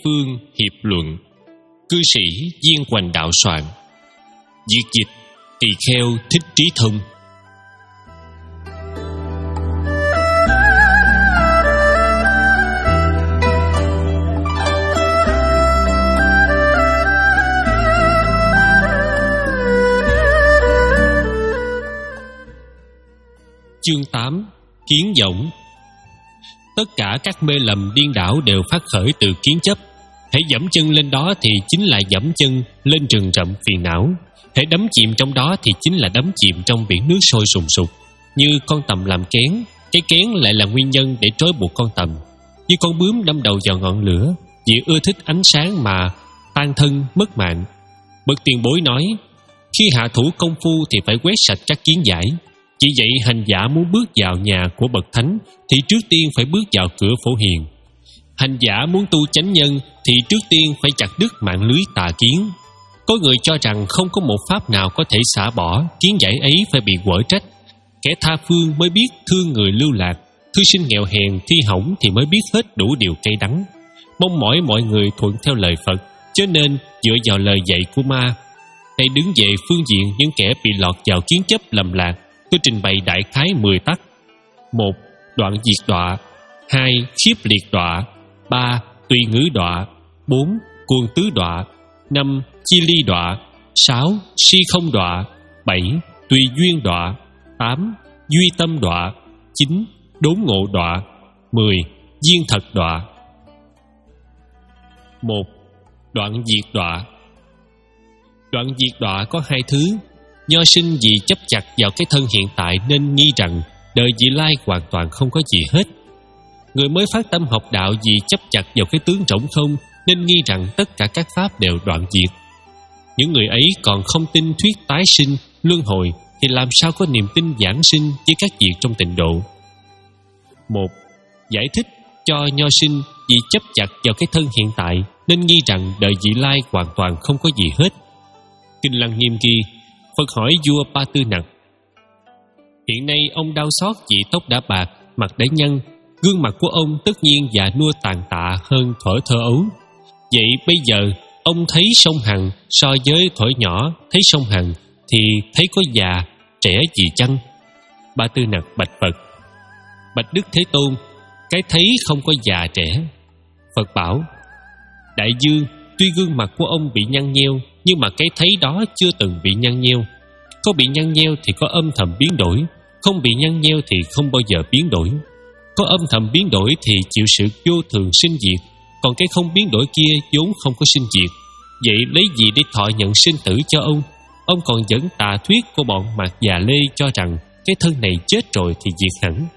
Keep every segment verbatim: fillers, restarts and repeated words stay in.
Phương hiệp luận. Cư sĩ Viên Hoành đạo soạn. Việt dịch Tỳ Kheo Thích Trí Thông. Chương tám. Kiến võng. Tất cả các mê lầm điên đảo đều phát khởi từ kiến chấp. Hễ dẫm chân lên đó thì chính là dẫm chân lên rừng rậm phiền não. Hễ đắm chìm trong đó thì chính là đắm chìm trong biển nước sôi sùng sục. Như con tầm làm kén, cái kén lại là nguyên nhân để trói buộc con tầm. Như con bướm đâm đầu vào ngọn lửa, vì ưa thích ánh sáng mà tan thân mất mạng. Bậc tiền bối nói, khi hạ thủ công phu thì phải quét sạch các kiến giải. Chỉ vậy hành giả muốn bước vào nhà của bậc thánh thì trước tiên phải bước vào cửa phổ hiền. Hành giả muốn tu chánh nhân thì trước tiên phải chặt đứt mạng lưới tà kiến. Có người cho rằng không có một pháp nào có thể xả bỏ kiến giải ấy phải bị quở trách. Kẻ tha phương mới biết thương người lưu lạc, thư sinh nghèo hèn thi hỏng thì mới biết hết đủ điều cay đắng. Mong mỏi mọi người thuận theo lời Phật, cho nên dựa vào lời dạy của ma. Đây đứng về phương diện những kẻ bị lọt vào kiến chấp lầm lạc, tôi trình bày đại khái mười tắc. Một. Đoạn diệt đọa. Hai. Khiếp liệt đọa. Ba. Tùy ngữ đọa. Bốn. Cuồng tứ đọa. Năm. Chi ly đọa. Sáu. Si không đọa. Bảy. Tùy duyên đọa. Tám. Duy tâm đọa. Chín. Đốn ngộ đọa. Mười. Duyên thật đọa. Một. Đoạn diệt đọa. Đoạn diệt đọa có hai thứ. Nho sinh vì chấp chặt vào cái thân hiện tại nên nghi rằng đời vị lai hoàn toàn không có gì hết. Người mới phát tâm học đạo vì chấp chặt vào cái tướng rỗng không nên nghi rằng tất cả các pháp đều đoạn diệt. Những người ấy còn không tin thuyết tái sinh, luân hồi thì làm sao có niềm tin giảng sinh với các việc trong tịnh độ. Một. Giải thích cho nho sinh vì chấp chặt vào cái thân hiện tại nên nghi rằng đời vị lai hoàn toàn không có gì hết. Kinh Lăng Nghiêm ghi, Phật hỏi vua Pa Tư Nặc: hiện nay ông đau xót vì tóc đã bạc, mặt đã nhăn, gương mặt của ông tất nhiên già nua tàn tạ hơn thuở thơ ấu. Vậy bây giờ ông thấy sông Hằng so với thuở nhỏ thấy sông Hằng thì thấy có già trẻ gì chăng? Pa Tư Nặc bạch Phật: bạch Đức Thế Tôn, cái thấy không có già trẻ. Phật bảo: đại dương, tuy gương mặt của ông bị nhăn nheo, nhưng mà cái thấy đó chưa từng bị nhăn nheo. Có bị nhăn nheo thì có âm thầm biến đổi, không bị nhăn nheo thì không bao giờ biến đổi. Có âm thầm biến đổi thì chịu sự vô thường sinh diệt, còn cái không biến đổi kia vốn không có sinh diệt. Vậy lấy gì để thọ nhận sinh tử cho ông? Ông còn dẫn tà thuyết của bọn Mạt Già Lê cho rằng cái thân này chết rồi thì diệt hẳn.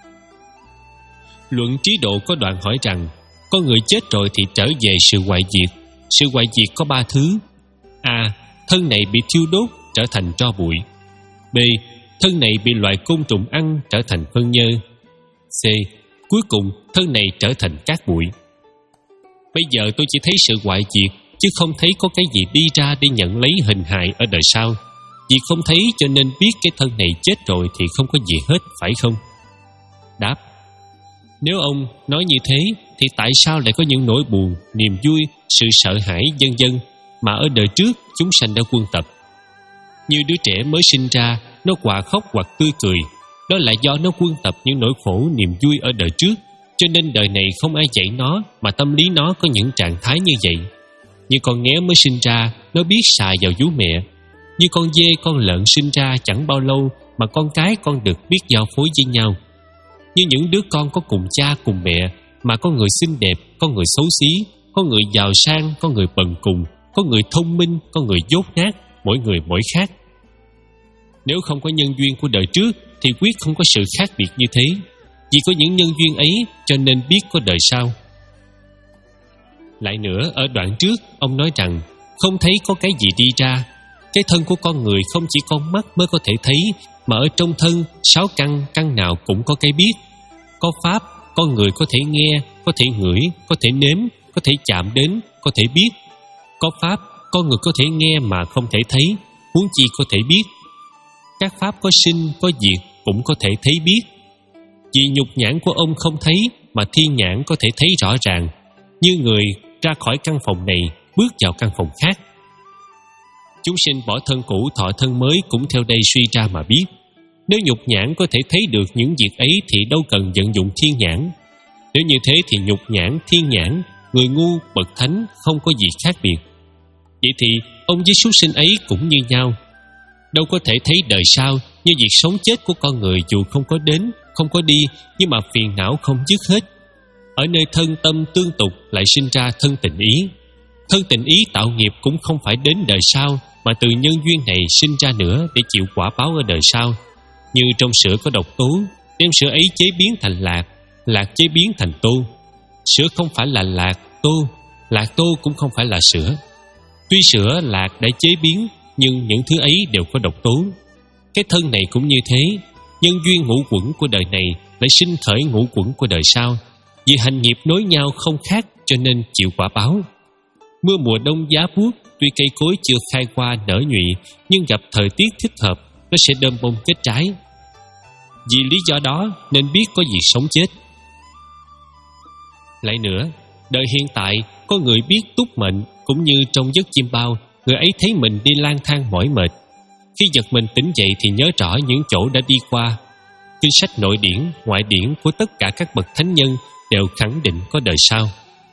Luận Trí Độ có đoạn hỏi rằng con người chết rồi thì trở về sự hoại diệt. Sự hoại diệt có ba thứ. A. Thân này bị thiêu đốt trở thành tro bụi. B. Thân này bị loại côn trùng ăn trở thành phân nhơ. C. Cuối cùng thân này trở thành cát bụi. Bây giờ tôi chỉ thấy sự hoại diệt, chứ không thấy có cái gì đi ra để nhận lấy hình hài ở đời sau. Vì không thấy cho nên biết cái thân này chết rồi thì không có gì hết, phải không? Đáp: nếu ông nói như thế thì tại sao lại có những nỗi buồn, niềm vui, sự sợ hãi vân vân mà ở đời trước chúng sanh đã quân tập? Như đứa trẻ mới sinh ra, nó quạ khóc hoặc tươi cười, đó là do nó quân tập những nỗi khổ niềm vui ở đời trước, cho nên đời này không ai dạy nó mà tâm lý nó có những trạng thái như vậy. Như con nghé mới sinh ra, nó biết xài vào vú mẹ. Như con dê, con lợn sinh ra chẳng bao lâu mà con cái con đực biết giao phối với nhau. Như những đứa con có cùng cha cùng mẹ mà có người xinh đẹp, có người xấu xí, có người giàu sang, có người bần cùng, có người thông minh, có người dốt nát, mỗi người mỗi khác. Nếu không có nhân duyên của đời trước thì quyết không có sự khác biệt như thế. Vì có những nhân duyên ấy cho nên biết có đời sau. Lại nữa, ở đoạn trước ông nói rằng không thấy có cái gì đi ra. Cái thân của con người không chỉ con mắt mới có thể thấy, mà ở trong thân sáu căn, căn nào cũng có cái biết. Có pháp, con người có thể nghe, có thể ngửi, có thể nếm, có thể chạm đến, có thể biết. Có pháp, con người có thể nghe mà không thể thấy, huống chi có thể biết. Các pháp có sinh, có diệt cũng có thể thấy biết. Vì nhục nhãn của ông không thấy, mà thiên nhãn có thể thấy rõ ràng. Như người ra khỏi căn phòng này, bước vào căn phòng khác. Chúng sinh bỏ thân cũ thọ thân mới cũng theo đây suy ra mà biết. Nếu nhục nhãn có thể thấy được những việc ấy thì đâu cần vận dụng thiên nhãn. Nếu như thế thì nhục nhãn, thiên nhãn, người ngu, bậc thánh không có gì khác biệt. Vậy thì ông với súc sinh ấy cũng như nhau. Đâu có thể thấy đời sau như việc sống chết của con người dù không có đến, không có đi, nhưng mà phiền não không dứt hết. Ở nơi thân tâm tương tục lại sinh ra thân tình ý. Thân tình ý tạo nghiệp cũng không phải đến đời sau, mà từ nhân duyên này sinh ra nữa để chịu quả báo ở đời sau. Như trong sữa có độc tố, đem sữa ấy chế biến thành lạc, lạc chế biến thành tô. Sữa không phải là lạc, tô, lạc tô cũng không phải là sữa. Tuy sữa, lạc đã chế biến, nhưng những thứ ấy đều có độc tố. Cái thân này cũng như thế, nhân duyên ngũ quẩn của đời này lại sinh khởi ngũ quẩn của đời sau. Vì hành nghiệp nối nhau không khác cho nên chịu quả báo. Mưa mùa đông giá buốt, tuy cây cối chưa khai hoa nở nhụy, nhưng gặp thời tiết thích hợp, nó sẽ đơm bông kết trái. Vì lý do đó nên biết có việc sống chết. Lại nữa, đời hiện tại có người biết túc mệnh, cũng như trong giấc chim bao, người ấy thấy mình đi lang thang mỏi mệt. Khi giật mình tỉnh dậy thì nhớ rõ những chỗ đã đi qua. Kinh sách nội điển, ngoại điển của tất cả các bậc thánh nhân đều khẳng định có đời sau.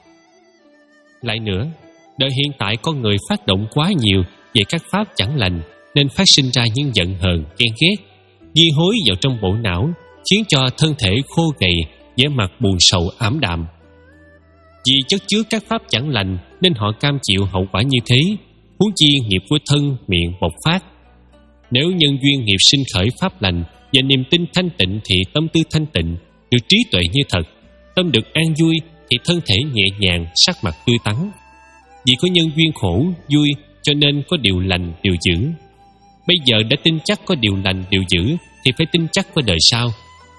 Lại nữa, đời hiện tại con người phát động quá nhiều về các pháp chẳng lành, nên phát sinh ra những giận hờn, ghen ghét, ghi hối vào trong bộ não, khiến cho thân thể khô gầy, vẻ mặt buồn sầu ảm đạm. Vì chất chứa các pháp chẳng lành nên họ cam chịu hậu quả như thế, huống chi nghiệp của thân miệng bộc phát. Nếu nhân duyên nghiệp sinh khởi pháp lành và niềm tin thanh tịnh thì tâm tư thanh tịnh, được trí tuệ như thật, tâm được an vui thì thân thể nhẹ nhàng, sắc mặt tươi tắn. Vì có nhân duyên khổ, vui cho nên có điều lành, điều dữ. Bây giờ đã tin chắc có điều lành, điều dữ thì phải tin chắc có đời sau.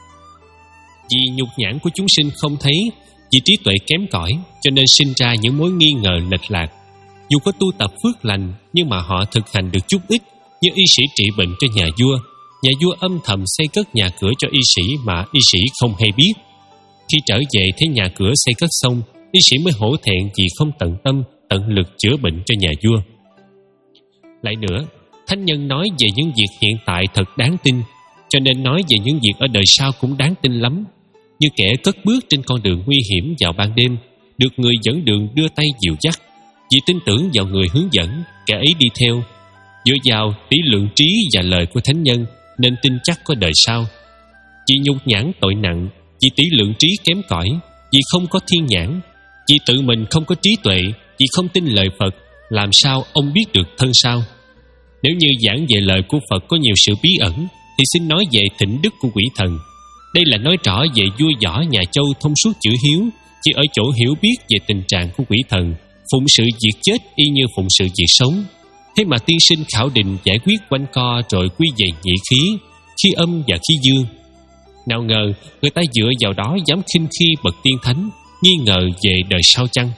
Vì nhục nhãn của chúng sinh không thấy, vì trí tuệ kém cỏi cho nên sinh ra những mối nghi ngờ lệch lạc. Dù có tu tập phước lành nhưng mà họ thực hành được chút ít, như y sĩ trị bệnh cho nhà vua. Nhà vua âm thầm xây cất nhà cửa cho y sĩ mà y sĩ không hay biết. Khi trở về thấy nhà cửa xây cất xong, y sĩ mới hổ thẹn vì không tận tâm, tận lực chữa bệnh cho nhà vua. Lại nữa, thánh nhân nói về những việc hiện tại thật đáng tin, cho nên nói về những việc ở đời sau cũng đáng tin lắm. Như kẻ cất bước trên con đường nguy hiểm vào ban đêm, được người dẫn đường đưa tay dìu dắt. Vì tin tưởng vào người hướng dẫn, kẻ ấy đi theo. Dựa vào tỷ lượng trí và lời của thánh nhân nên tin chắc có đời sau. Vì nhục nhãn tội nặng, vì tỷ lượng trí kém cỏi, vì không có thiên nhãn, vì tự mình không có trí tuệ, vì không tin lời Phật, làm sao ông biết được thân sau? Nếu như giảng về lời của Phật có nhiều sự bí ẩn thì xin nói về thịnh đức của quỷ thần. Đây là nói rõ về vua võ nhà Châu thông suốt chữ hiếu, chỉ ở chỗ hiểu biết về tình trạng của quỷ thần, phụng sự việc chết y như phụng sự việc sống. Thế mà tiên sinh khảo định giải quyết quanh co rồi quy về nhị khí, khí âm và khí dương. Nào ngờ người ta dựa vào đó dám khinh khi bậc tiên thánh, nghi ngờ về đời sau chăng?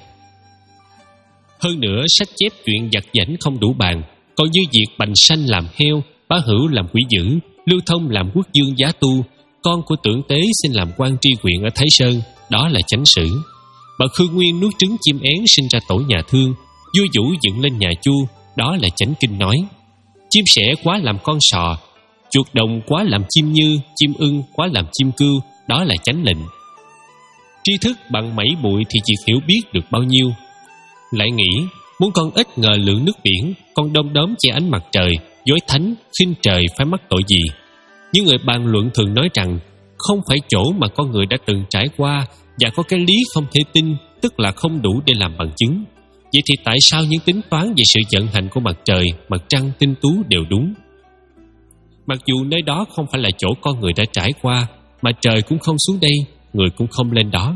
Hơn nữa, sách chép chuyện giặt giảnh không đủ bàn, còn như việc bành sanh làm heo, bá hữu làm quỷ dữ, Lưu Thông làm quốc dương giá tu, con của Tưởng Tế xin làm quan tri huyện ở Thái Sơn, đó là chánh sử. Bà Khương Nguyên nuốt trứng chim én sinh ra tổ nhà Thương, vua Vũ dựng lên nhà Chu, đó là chánh kinh nói. Chim sẻ quá làm con sò, chuột đồng quá làm chim như, chim ưng quá làm chim cưu, đó là chánh lệnh. Tri thức bằng mảy bụi thì việc hiểu biết được bao nhiêu. Lại nghĩ, muốn con ếch ngờ lượng nước biển, con đom đóm che ánh mặt trời, dối thánh, khinh trời phải mắc tội gì? Những người bàn luận thường nói rằng không phải chỗ mà con người đã từng trải qua và có cái lý không thể tin, tức là không đủ để làm bằng chứng. Vậy thì tại sao những tính toán về sự vận hành của mặt trời, mặt trăng, tinh tú đều đúng? Mặc dù nơi đó không phải là chỗ con người đã trải qua, mà trời cũng không xuống đây, người cũng không lên đó.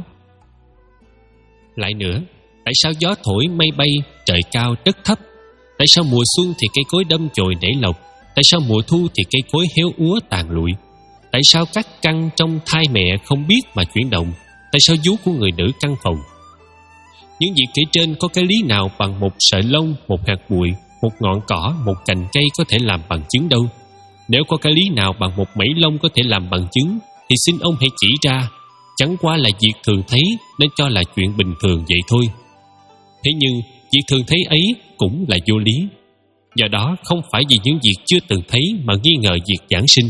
Lại nữa, tại sao gió thổi mây bay, trời cao đất thấp? Tại sao mùa xuân thì cây cối đâm chồi nảy lộc? Tại sao mùa thu thì cây cối héo úa tàn lụi? Tại sao các căn trong thai mẹ không biết mà chuyển động? Tại sao vú của người nữ căng phòng? Những việc kể trên có cái lý nào bằng một sợi lông, một hạt bụi, một ngọn cỏ, một cành cây có thể làm bằng chứng đâu. Nếu có cái lý nào bằng một mẩy lông có thể làm bằng chứng thì xin ông hãy chỉ ra. Chẳng qua là việc thường thấy nên cho là chuyện bình thường vậy thôi. Thế nhưng việc thường thấy ấy cũng là vô lý. Do đó không phải vì những việc chưa từng thấy mà nghi ngờ việc giảng sinh.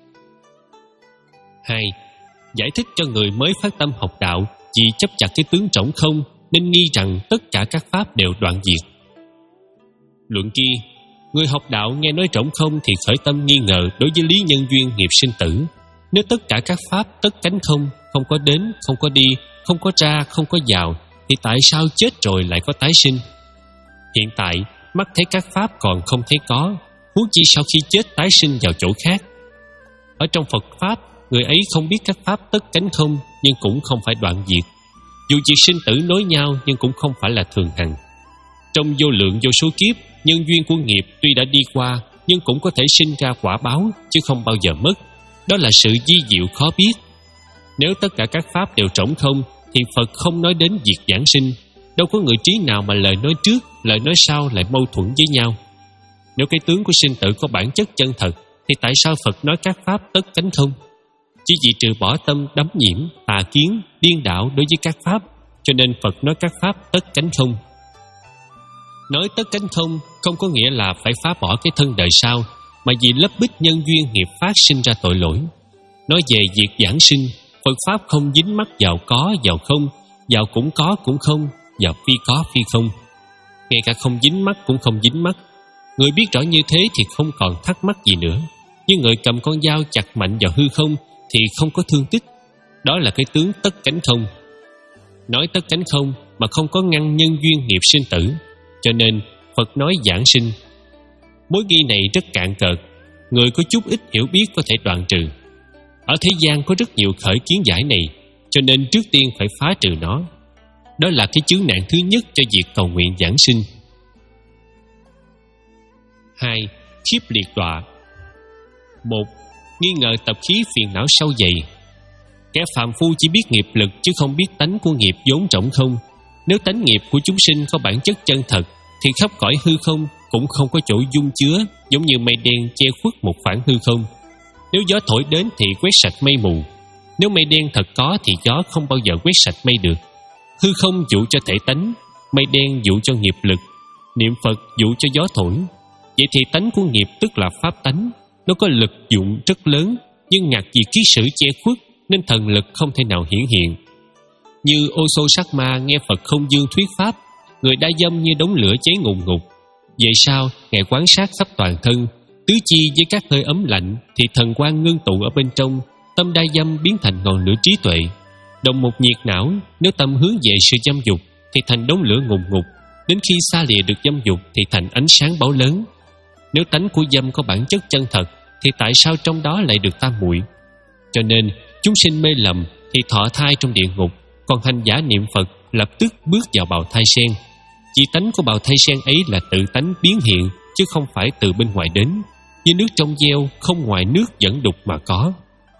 Hai, giải thích cho người mới phát tâm học đạo vì chấp chặt cái tướng trống không nên nghi rằng tất cả các pháp đều đoạn diệt. Luận kia, người học đạo nghe nói trống không thì khởi tâm nghi ngờ đối với lý nhân duyên nghiệp sinh tử. Nếu tất cả các pháp tất cánh không, không có đến, không có đi, không có ra, không có vào, thì tại sao chết rồi lại có tái sinh? Hiện tại mắt thấy các pháp còn không thấy có, huống chi sau khi chết tái sinh vào chỗ khác. Ở trong Phật pháp, người ấy không biết các pháp tất cánh không, nhưng cũng không phải đoạn diệt. Dù việc sinh tử nối nhau nhưng cũng không phải là thường hằng. Trong vô lượng vô số kiếp, nhân duyên của nghiệp tuy đã đi qua, nhưng cũng có thể sinh ra quả báo, chứ không bao giờ mất. Đó là sự vi diệu khó biết. Nếu tất cả các pháp đều trống không, thì Phật không nói đến việc giảng sinh. Đâu có người trí nào mà lời nói trước, lời nói sau lại mâu thuẫn với nhau. Nếu cái tướng của sinh tử có bản chất chân thật, thì tại sao Phật nói các pháp tất cánh không? Chỉ vì trừ bỏ tâm đắm nhiễm, tà kiến, điên đảo đối với các pháp, cho nên Phật nói các pháp tất cánh không. Nói tất cánh không không có nghĩa là phải phá bỏ cái thân đời sau, mà vì lấp bích nhân duyên nghiệp phát sinh ra tội lỗi. Nói về việc giảng sinh, Phật pháp không dính mắc vào có, vào không, vào cũng có cũng không, vào phi có phi không. Ngay cả không dính mắc cũng không dính mắc. Người biết rõ như thế thì không còn thắc mắc gì nữa. Nhưng người cầm con dao chặt mạnh vào hư không thì không có thương tích. Đó là cái tướng tất cánh không. Nói tất cánh không mà không có ngăn nhân duyên nghiệp sinh tử, cho nên Phật nói giảng sinh. Mối nghi này rất cạn cợt, người có chút ít hiểu biết có thể đoạn trừ. Ở thế gian có rất nhiều khởi kiến giải này, cho nên trước tiên phải phá trừ nó. Đó là cái chướng nạn thứ nhất cho việc cầu nguyện giảng sinh. Hai, khiếp liệt đọa. Một, nghi ngờ tập khí phiền não sâu dày. Kẻ phàm phu chỉ biết nghiệp lực chứ không biết tánh của nghiệp vốn trống không. Nếu tánh nghiệp của chúng sinh có bản chất chân thật, thì khắp cõi hư không cũng không có chỗ dung chứa, giống như mây đen che khuất một khoảng hư không. Nếu gió thổi đến thì quét sạch mây mù. Nếu mây đen thật có thì gió không bao giờ quét sạch mây được. Hư không dụ cho thể tánh, mây đen dụ cho nghiệp lực, niệm Phật dụ cho gió thổi. Vậy thì tánh của nghiệp tức là pháp tánh, nó có lực dụng rất lớn, nhưng ngặt vì ký sử che khuất nên thần lực không thể nào hiển hiện. Như Ô Xô Sắc Ma nghe Phật Không Dương thuyết pháp, người đa dâm như đống lửa cháy ngùn ngụt. Vậy sao Ngài quan sát khắp toàn thân, tứ chi với các hơi ấm lạnh, thì thần quang ngưng tụ ở bên trong, tâm đa dâm biến thành ngọn lửa trí tuệ. Đồng một nhiệt não, nếu tâm hướng về sự dâm dục thì thành đống lửa ngùn ngụt, đến khi xa lìa được dâm dục thì thành ánh sáng báo lớn. Nếu tánh của dâm có bản chất chân thật, thì tại sao trong đó lại được tam muội? Cho nên chúng sinh mê lầm thì thọ thai trong địa ngục, còn hành giả niệm Phật lập tức bước vào bào thai sen. Chỉ tánh của bào thai sen ấy là tự tánh biến hiện, chứ không phải từ bên ngoài đến, như nước trong gieo không ngoài nước dẫn đục mà có.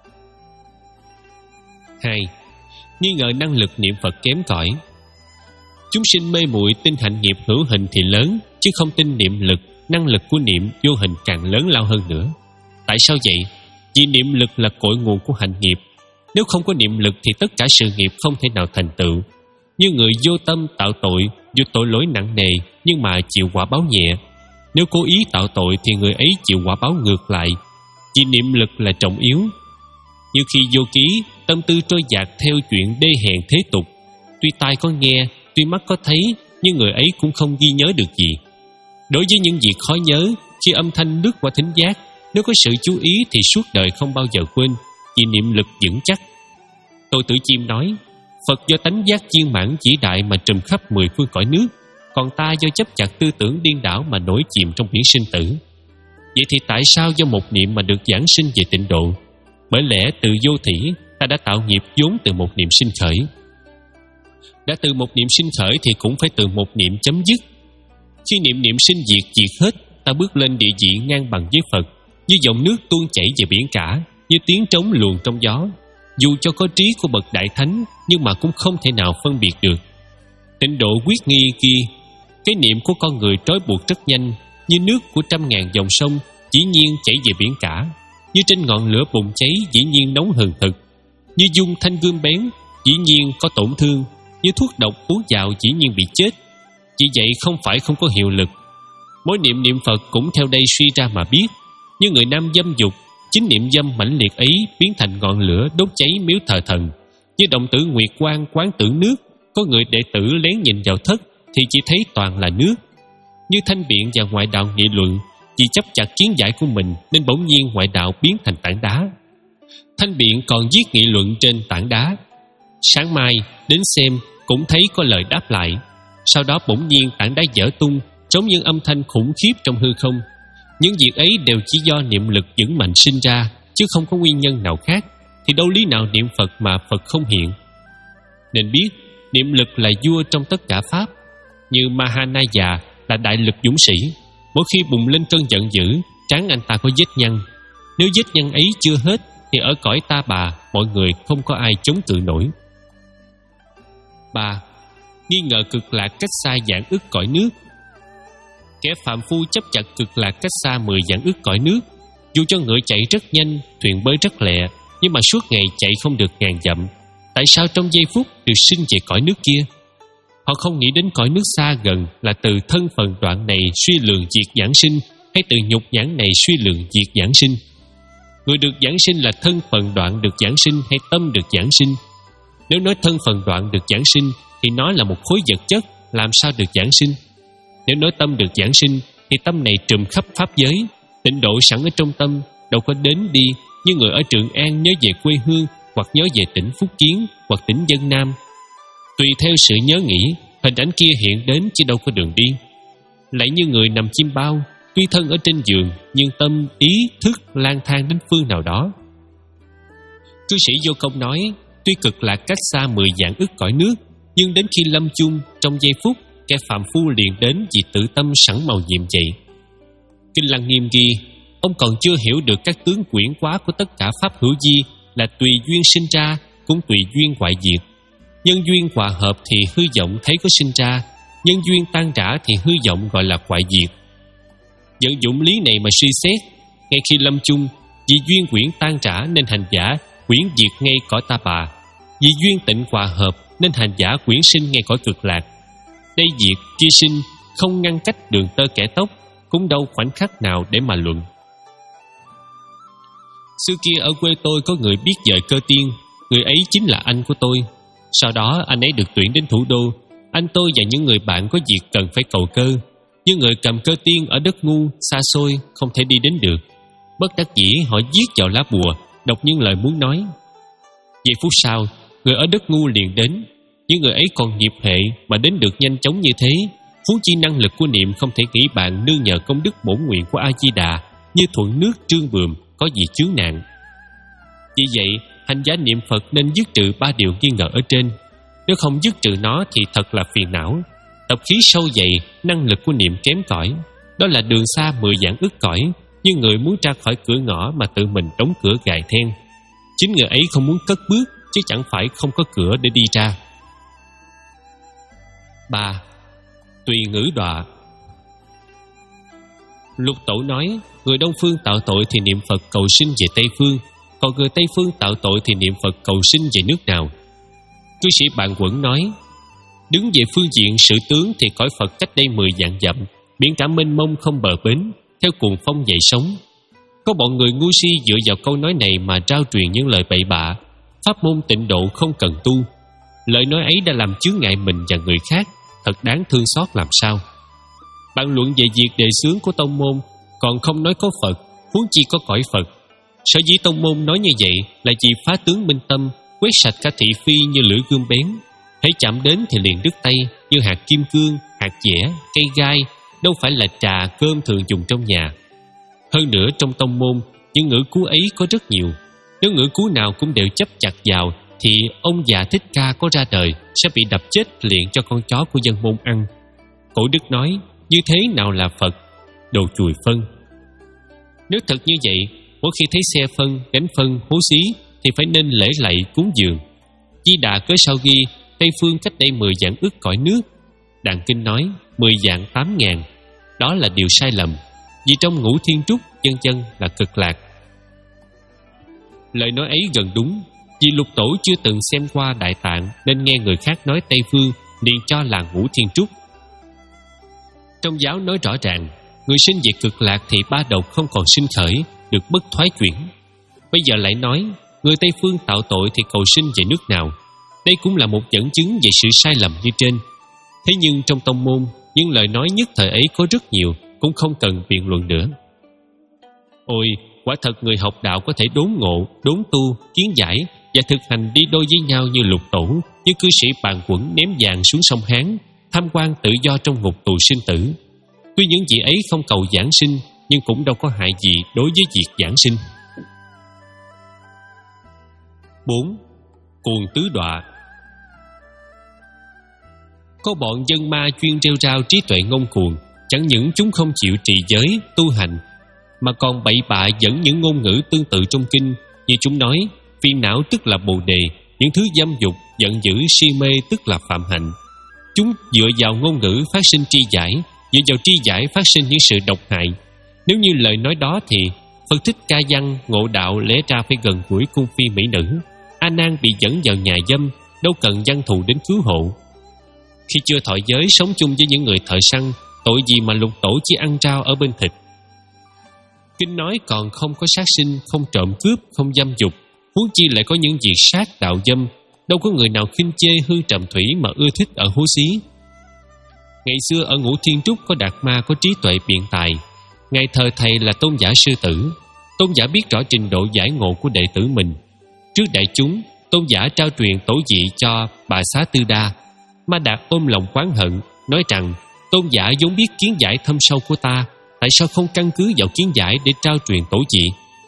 Hai, nghi ngờ năng lực niệm Phật kém cỏi. Chúng sinh mê muội tin hạnh nghiệp hữu hình thì lớn, chứ không tin niệm lực, năng lực của niệm vô hình càng lớn lao hơn nữa. Tại sao vậy? Vì niệm lực là cội nguồn của hạnh nghiệp. Nếu không có niệm lực thì tất cả sự nghiệp không thể nào thành tựu. Như người vô tâm tạo tội, dù tội lỗi nặng nề nhưng mà chịu quả báo nhẹ. Nếu cố ý tạo tội thì người ấy chịu quả báo ngược lại. Vì niệm lực là trọng yếu. Như khi vô ký, tâm tư trôi dạt theo chuyện đê hèn thế tục. Tuy tai có nghe, tuy mắt có thấy, nhưng người ấy cũng không ghi nhớ được gì. Đối với những việc khó nhớ, khi âm thanh lướt qua thính giác, nếu có sự chú ý thì suốt đời không bao giờ quên, vì niệm lực vững chắc. Tô Tử Chiêm nói, Phật do tánh giác viên mãn vĩ đại mà trùm khắp mười phương cõi nước, còn ta do chấp chặt tư tưởng điên đảo mà nổi chìm trong biển sinh tử. Vậy thì tại sao do một niệm mà được giảng sinh về tịnh độ? Bởi lẽ từ vô thỉ ta đã tạo nghiệp vốn từ một niệm sinh khởi. Đã từ một niệm sinh khởi thì cũng phải từ một niệm chấm dứt. Khi niệm niệm sinh diệt diệt hết, ta bước lên địa vị ngang bằng với Phật, như dòng nước tuôn chảy về biển cả, như tiếng trống luồn trong gió. Dù cho có trí của bậc đại thánh, nhưng mà cũng không thể nào phân biệt được. Tịnh độ quyết nghi kia, cái niệm của con người trói buộc rất nhanh, như nước của trăm ngàn dòng sông dĩ nhiên chảy về biển cả, như trên ngọn lửa bùng cháy dĩ nhiên nóng hừng hực, như dung thanh gươm bén dĩ nhiên có tổn thương, như thuốc độc uống vào dĩ nhiên bị chết. Chỉ vậy không phải không có hiệu lực. Mỗi niệm niệm Phật cũng theo đây suy ra mà biết. Như người nam dâm dục, chính niệm dâm mãnh liệt ấy biến thành ngọn lửa đốt cháy miếu thờ thần. Như đồng tử Nguyệt Quang quán tưởng nước, có người đệ tử lén nhìn vào thất thì chỉ thấy toàn là nước. Như Thanh Biện và ngoại đạo nghị luận, vì chấp chặt kiến giải của mình nên bỗng nhiên ngoại đạo biến thành tảng đá. Thanh Biện còn viết nghị luận trên tảng đá. Sáng mai đến xem cũng thấy có lời đáp lại. Sau đó bỗng nhiên tảng đá vỡ tung, giống như âm thanh khủng khiếp trong hư không. Những việc ấy đều chỉ do niệm lực vững mạnh sinh ra, chứ không có nguyên nhân nào khác. Thì đâu lý nào niệm Phật mà Phật không hiện. Nên biết niệm lực là vua trong tất cả pháp. Như Mahanaya là đại lực dũng sĩ, mỗi khi bùng lên cơn giận dữ, trán anh ta có vết nhăn. Nếu vết nhăn ấy chưa hết thì ở cõi ta bà mọi người không có ai chống cự nổi. Ba. Nghi ngờ cực lạc cách xa vạn ức cõi nước. Kẻ phạm phu chấp chặt cực lạc cách xa mười vạn ức cõi nước. Dù cho ngựa chạy rất nhanh, thuyền bơi rất lẹ, nhưng mà suốt ngày chạy không được ngàn dặm. Tại sao trong giây phút được sinh về cõi nước kia? Họ không nghĩ đến cõi nước xa gần là từ thân phần đoạn này suy lường diệt giảng sinh, hay từ nhục nhãn này suy lường diệt giảng sinh. Người được giảng sinh là thân phần đoạn được giảng sinh hay tâm được giảng sinh? Nếu nói thân phần đoạn được giảng sinh thì nó là một khối vật chất, làm sao được giảng sinh? Nếu nói tâm được giảng sinh thì tâm này trùm khắp pháp giới, tịnh độ sẵn ở trong tâm, đâu có đến đi như người ở Trường An nhớ về quê hương, hoặc nhớ về tỉnh Phúc Kiến, hoặc tỉnh Vân Nam. Tùy theo sự nhớ nghĩ, hình ảnh kia hiện đến chứ đâu có đường đi. Lại như người nằm chim bao, tuy thân ở trên giường nhưng tâm, ý, thức lang thang đến phương nào đó. Cư sĩ Vô Công nói, tuy cực lạc cách xa mười vạn ức cõi nước, nhưng đến khi lâm chung, trong giây phút, kẻ phạm phu liền đến vì tự tâm sẵn màu nhiệm vậy. Kinh Lăng Nghiêm ghi, ông còn chưa hiểu được các tướng quyển quá của tất cả pháp hữu vi là tùy duyên sinh ra, cũng tùy duyên hoại diệt. Nhân duyên hòa hợp thì hư vọng thấy có sinh ra, nhân duyên tan rã thì hư vọng gọi là hoại diệt. Vận dụng lý này mà suy xét, ngay khi lâm chung, vì duyên quyển tan rã nên hành giả quyển diệt ngay cõi ta bà, vì duyên tịnh hòa hợp nên hành giả quyển sinh ngay cõi cực lạc. Đây diệt kia sinh không ngăn cách đường tơ kẻ tóc, cũng đâu khoảnh khắc nào để mà luận. Xưa kia ở quê tôi có người biết dời Cơ Tiên, người ấy chính là anh của tôi. Sau đó anh ấy được tuyển đến thủ đô. Anh tôi và những người bạn có việc cần phải cầu cơ, nhưng người cầm Cơ Tiên ở đất ngu, xa xôi, không thể đi đến được. Bất đắc dĩ họ viết vào lá bùa, đọc những lời muốn nói. Giây phút sau, người ở đất ngu liền đến. Những người ấy còn nghiệp hệ mà đến được nhanh chóng như thế, huống chi năng lực của niệm không thể nghĩ bạn nương nhờ công đức bổn nguyện của A Di Đà như thuận nước trương bườm, có gì chướng nạn. Vì vậy, hành giả niệm Phật nên dứt trừ ba điều nghi ngờ ở trên. Nếu không dứt trừ nó thì thật là phiền não. Tập khí sâu dày, năng lực của niệm kém cỏi. Đó là đường xa mười vạn ức cõi, như người muốn ra khỏi cửa ngõ mà tự mình đóng cửa gài then. Chính người ấy không muốn cất bước, chứ chẳng phải không có cửa để đi ra. Ba. Tùy ngữ đọa. Lục Tổ nói, người Đông Phương tạo tội thì niệm Phật cầu sinh về Tây Phương, còn người Tây Phương tạo tội thì niệm Phật cầu sinh về nước nào? Cư sĩ Bạn Quẩn nói, đứng về phương diện sự tướng thì cõi Phật cách đây mười vạn dặm, biển cả mênh mông không bờ bến, theo cuồng phong dậy sóng. Có bọn người ngu si dựa vào câu nói này mà trao truyền những lời bậy bạ. Pháp môn tịnh độ không cần tu. Lời nói ấy đã làm chướng ngại mình và người khác, thật đáng thương xót làm sao. Bạn luận về việc đề xướng của tông môn, còn không nói có Phật, huống chi có cõi Phật. Sở dĩ tông môn nói như vậy là vì phá tướng minh tâm, quét sạch cả thị phi như lưỡi gươm bén. Hễ chạm đến thì liền đứt tay, như hạt kim cương, hạt dẻ, cây gai, đâu phải là trà cơm thường dùng trong nhà. Hơn nữa trong tông môn, những ngữ cú ấy có rất nhiều. Nếu ngữ cú nào cũng đều chấp chặt vào thì ông già Thích Ca có ra đời sẽ bị đập chết liền cho con chó của dân môn ăn. Cổ Đức nói, như thế nào là Phật? Đồ chùi phân. Nếu thật như vậy, mỗi khi thấy xe phân, gánh phân, hố xí thì phải nên lễ lạy cúng dường. Di Đà cớ sao ghi Tây Phương cách đây mười vạn ức cõi nước. Đàn Kinh nói mười vạn tám ngàn. Đó là điều sai lầm, vì trong Ngũ Thiên Trúc chân chân là cực lạc. Lời nói ấy gần đúng, vì Lục Tổ chưa từng xem qua Đại Tạng nên nghe người khác nói Tây Phương liền cho là Ngũ Thiên Trúc. Trong giáo nói rõ ràng, người sinh về cực lạc thì ba độc không còn sinh khởi, được bất thoái chuyển. Bây giờ lại nói, người Tây phương tạo tội thì cầu sinh về nước nào? Đây cũng là một dẫn chứng về sự sai lầm như trên. Thế nhưng trong tông môn, những lời nói nhất thời ấy có rất nhiều, cũng không cần biện luận nữa. Ôi, quả thật người học đạo có thể đốn ngộ, đốn tu, kiến giải và thực hành đi đôi với nhau như lục tổ, như cư sĩ Bàn Quẩn ném vàng xuống sông Hán, tham quan tự do trong ngục tù sinh tử. Tuy những vị ấy không cầu giảng sinh, nhưng cũng đâu có hại gì đối với việc giảng sinh. Bốn. Cuồng tứ đọa. Có bọn dân ma chuyên rêu rao trí tuệ ngông cuồng, chẳng những chúng không chịu trì giới, tu hành, mà còn bậy bạ dẫn những ngôn ngữ tương tự trong kinh, như chúng nói, phiền não tức là bồ đề, những thứ dâm dục, giận dữ, si mê tức là phạm hạnh. Chúng dựa vào ngôn ngữ phát sinh tri giải, dựa vào tri giải phát sinh những sự độc hại. Nếu như lời nói đó thì Phật Thích Ca Văn, Ngộ Đạo lẽ ra phải gần gũi cung phi mỹ nữ. A Nan bị dẫn vào nhà dâm, đâu cần văn thù đến cứu hộ. Khi chưa thọ giới sống chung với những người thợ săn, tội gì mà lục tổ chỉ ăn rau ở bên thịt. Kinh nói còn không có sát sinh, không trộm cướp, không dâm dục, huống chi lại có những việc sát đạo dâm. Đâu có người nào khinh chê hư trầm thủy mà ưa thích ở hố xí. Ngày xưa ở Ngũ Thiên Trúc có Đạt Ma có trí tuệ biện tài. Ngày thờ thầy là Tôn giả sư tử. Tôn giả biết rõ trình độ giải ngộ của đệ tử mình. Trước đại chúng, Tôn giả trao truyền tổ dị cho Bà Xá Tư Đa. Ma Đạt ôm lòng oán hận, nói rằng Tôn giả vốn biết kiến giải thâm sâu của ta, tại sao không căn cứ vào kiến giải để trao truyền tổ dị?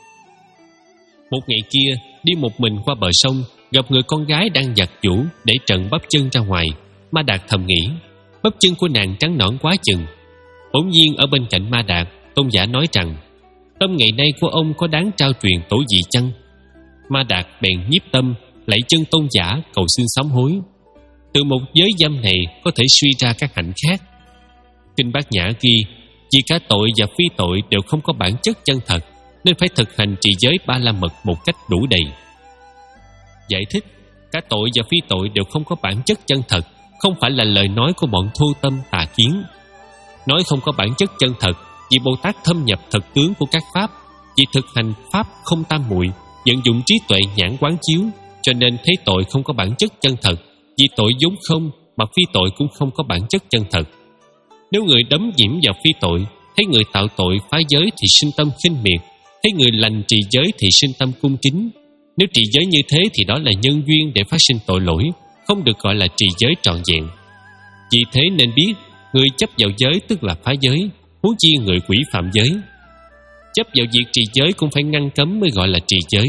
Một ngày kia, đi một mình qua bờ sông, gặp người con gái đang giặt giũ để trần bắp chân ra ngoài. Ma Đạt thầm nghĩ, bắp chân của nàng trắng nõn quá chừng. Bỗng nhiên ở bên cạnh Ma Đạt, Tôn giả nói rằng, tâm ngày nay của ông có đáng trao truyền tổ dị chăng? Ma Đạt bèn nhiếp tâm, lạy chân Tôn giả cầu xin sám hối. Từ một giới dâm này có thể suy ra các hạnh khác. Kinh Bát Nhã ghi, vì cả tội và phi tội đều không có bản chất chân thật, nên phải thực hành trì giới ba la mật một cách đủ đầy. Giải thích, cả tội và phi tội đều không có bản chất chân thật, không phải là lời nói của bọn thô tâm tà kiến. Nói không có bản chất chân thật vì Bồ Tát thâm nhập thật tướng của các pháp, vì thực hành pháp không tam muội, vận dụng trí tuệ nhãn quán chiếu, cho nên thấy tội không có bản chất chân thật. Vì tội vốn không, mà phi tội cũng không có bản chất chân thật. Nếu người đắm nhiễm vào phi tội, thấy người tạo tội phá giới thì sinh tâm khinh miệt, thấy người lành trì giới thì sinh tâm cung kính. Nếu trì giới như thế thì đó là nhân duyên để phát sinh tội lỗi, không được gọi là trì giới trọn vẹn. Vì thế nên biết, người chấp vào giới tức là phá giới, huống chi người quỷ phạm giới. Chấp vào việc trì giới cũng phải ngăn cấm mới gọi là trì giới.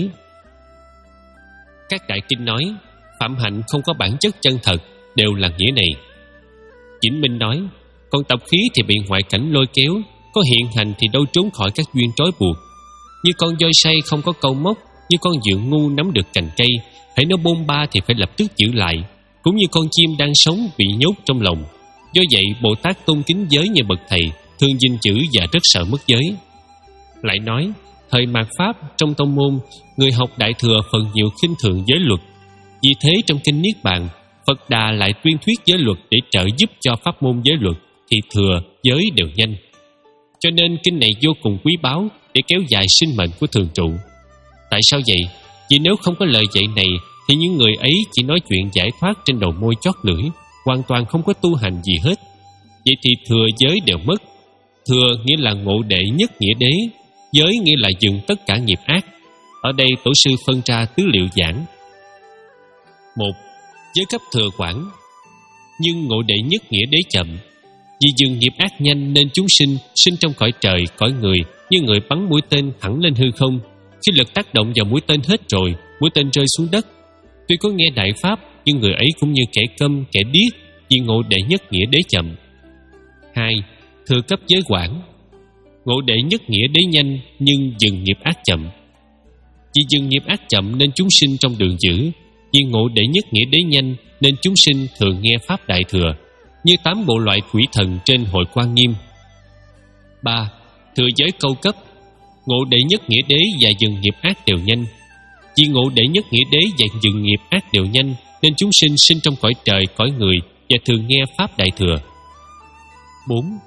Các đại kinh nói, phạm hạnh không có bản chất chân thật, đều là nghĩa này. Vĩnh Minh nói, còn tập khí thì bị ngoại cảnh lôi kéo, có hiện hành thì đâu trốn khỏi các duyên trói buộc. Như con voi say không có câu móc, như con dượng ngu nắm được cành cây, hễ nó bôn ba thì phải lập tức giữ lại, cũng như con chim đang sống bị nhốt trong lồng. Do vậy Bồ Tát tôn kính giới như bậc thầy, thương gìn giữ và rất sợ mất giới. Lại nói, thời mạt Pháp trong tông môn, người học Đại Thừa phần nhiều khinh thường giới luật. Vì thế trong kinh Niết Bàn, Phật Đà lại tuyên thuyết giới luật để trợ giúp cho pháp môn giới luật, thì thừa, giới đều nhanh. Cho nên kinh này vô cùng quý báu để kéo dài sinh mệnh của thường trụ. Tại sao vậy? Vì nếu không có lời dạy này thì những người ấy chỉ nói chuyện giải thoát trên đầu môi chót lưỡi, hoàn toàn không có tu hành gì hết. Vậy thì thừa giới đều mất. Thừa nghĩa là ngộ đệ nhất nghĩa đế, giới nghĩa là dừng tất cả nghiệp ác. Ở đây tổ sư phân ra tứ liệu giảng. Một, giới cấp thừa quản, nhưng ngộ đệ nhất nghĩa đế chậm. Vì dừng nghiệp ác nhanh nên chúng sinh sinh trong cõi trời, cõi người, như người bắn mũi tên thẳng lên hư không. Khi lực tác động vào mũi tên hết rồi, mũi tên rơi xuống đất. Tuy có nghe đại pháp, nhưng người ấy cũng như kẻ câm, kẻ điếc, vì ngộ đệ nhất nghĩa đế chậm. Hai, thừa cấp giới quản, ngộ đệ nhất nghĩa đế nhanh, nhưng dừng nghiệp ác chậm. Vì dừng nghiệp ác chậm nên chúng sinh trong đường dữ. Vì ngộ đệ nhất nghĩa đế nhanh nên chúng sinh thường nghe pháp đại thừa, như tám bộ loại quỷ thần trên hội Quan Nghiêm. Ba, thừa giới câu cấp, ngộ đệ nhất nghĩa đế và dừng nghiệp ác đều nhanh. Vì ngộ đệ nhất nghĩa đế và dừng nghiệp ác đều nhanh nên chúng sinh sinh trong cõi trời, cõi người và thường nghe pháp đại thừa. Bốn,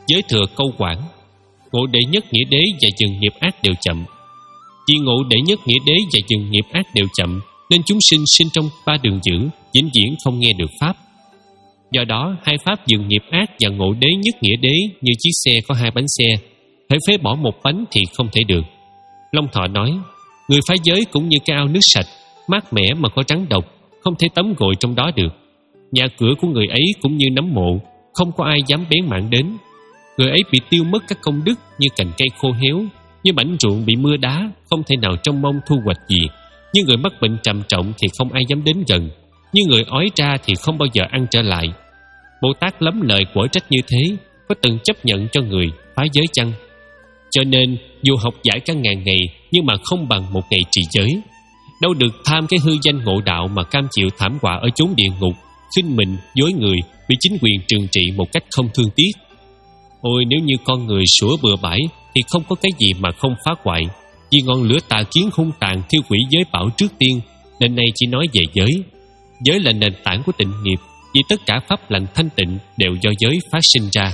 Giới thừa câu quản: ngộ đệ nhất nghĩa đế và dừng nghiệp ác đều chậm. Vì ngộ đệ nhất nghĩa đế và dừng nghiệp ác đều chậm, nên chúng sinh sinh trong ba đường dữ, vĩnh viễn không nghe được pháp. Do đó, hai pháp dừng nghiệp ác và ngộ đế nhất nghĩa đế như chiếc xe có hai bánh xe, phải phế bỏ một bánh thì không thể được. Long Thọ nói: người phá giới cũng như cái ao nước sạch, mát mẻ mà có rắn độc, không thể tắm gội trong đó được. Nhà cửa của người ấy cũng như nấm mộ, không có ai dám bén mảng đến. Người ấy bị tiêu mất các công đức như cành cây khô héo, như mảnh ruộng bị mưa đá, không thể nào trông mong thu hoạch gì. Như người mắc bệnh trầm trọng thì không ai dám đến gần, như người ói ra thì không bao giờ ăn trở lại. Bồ Tát lắm lời quở trách như thế, có từng chấp nhận cho người phá giới chăng? Cho nên dù học giải cả ngàn ngày, nhưng mà không bằng một ngày trì giới. Đâu được tham cái hư danh ngộ đạo mà cam chịu thảm họa ở chốn địa ngục, khinh mình, dối người, bị chính quyền trừng trị một cách không thương tiếc. Ôi, nếu như con người sủa bừa bãi thì không có cái gì mà không phá hoại. Vì ngọn lửa tà kiến hung tàn thiêu hủy giới bảo trước tiên, nên nay chỉ nói về giới. Giới là nền tảng của tịnh nghiệp, vì tất cả pháp lành thanh tịnh đều do giới phát sinh ra.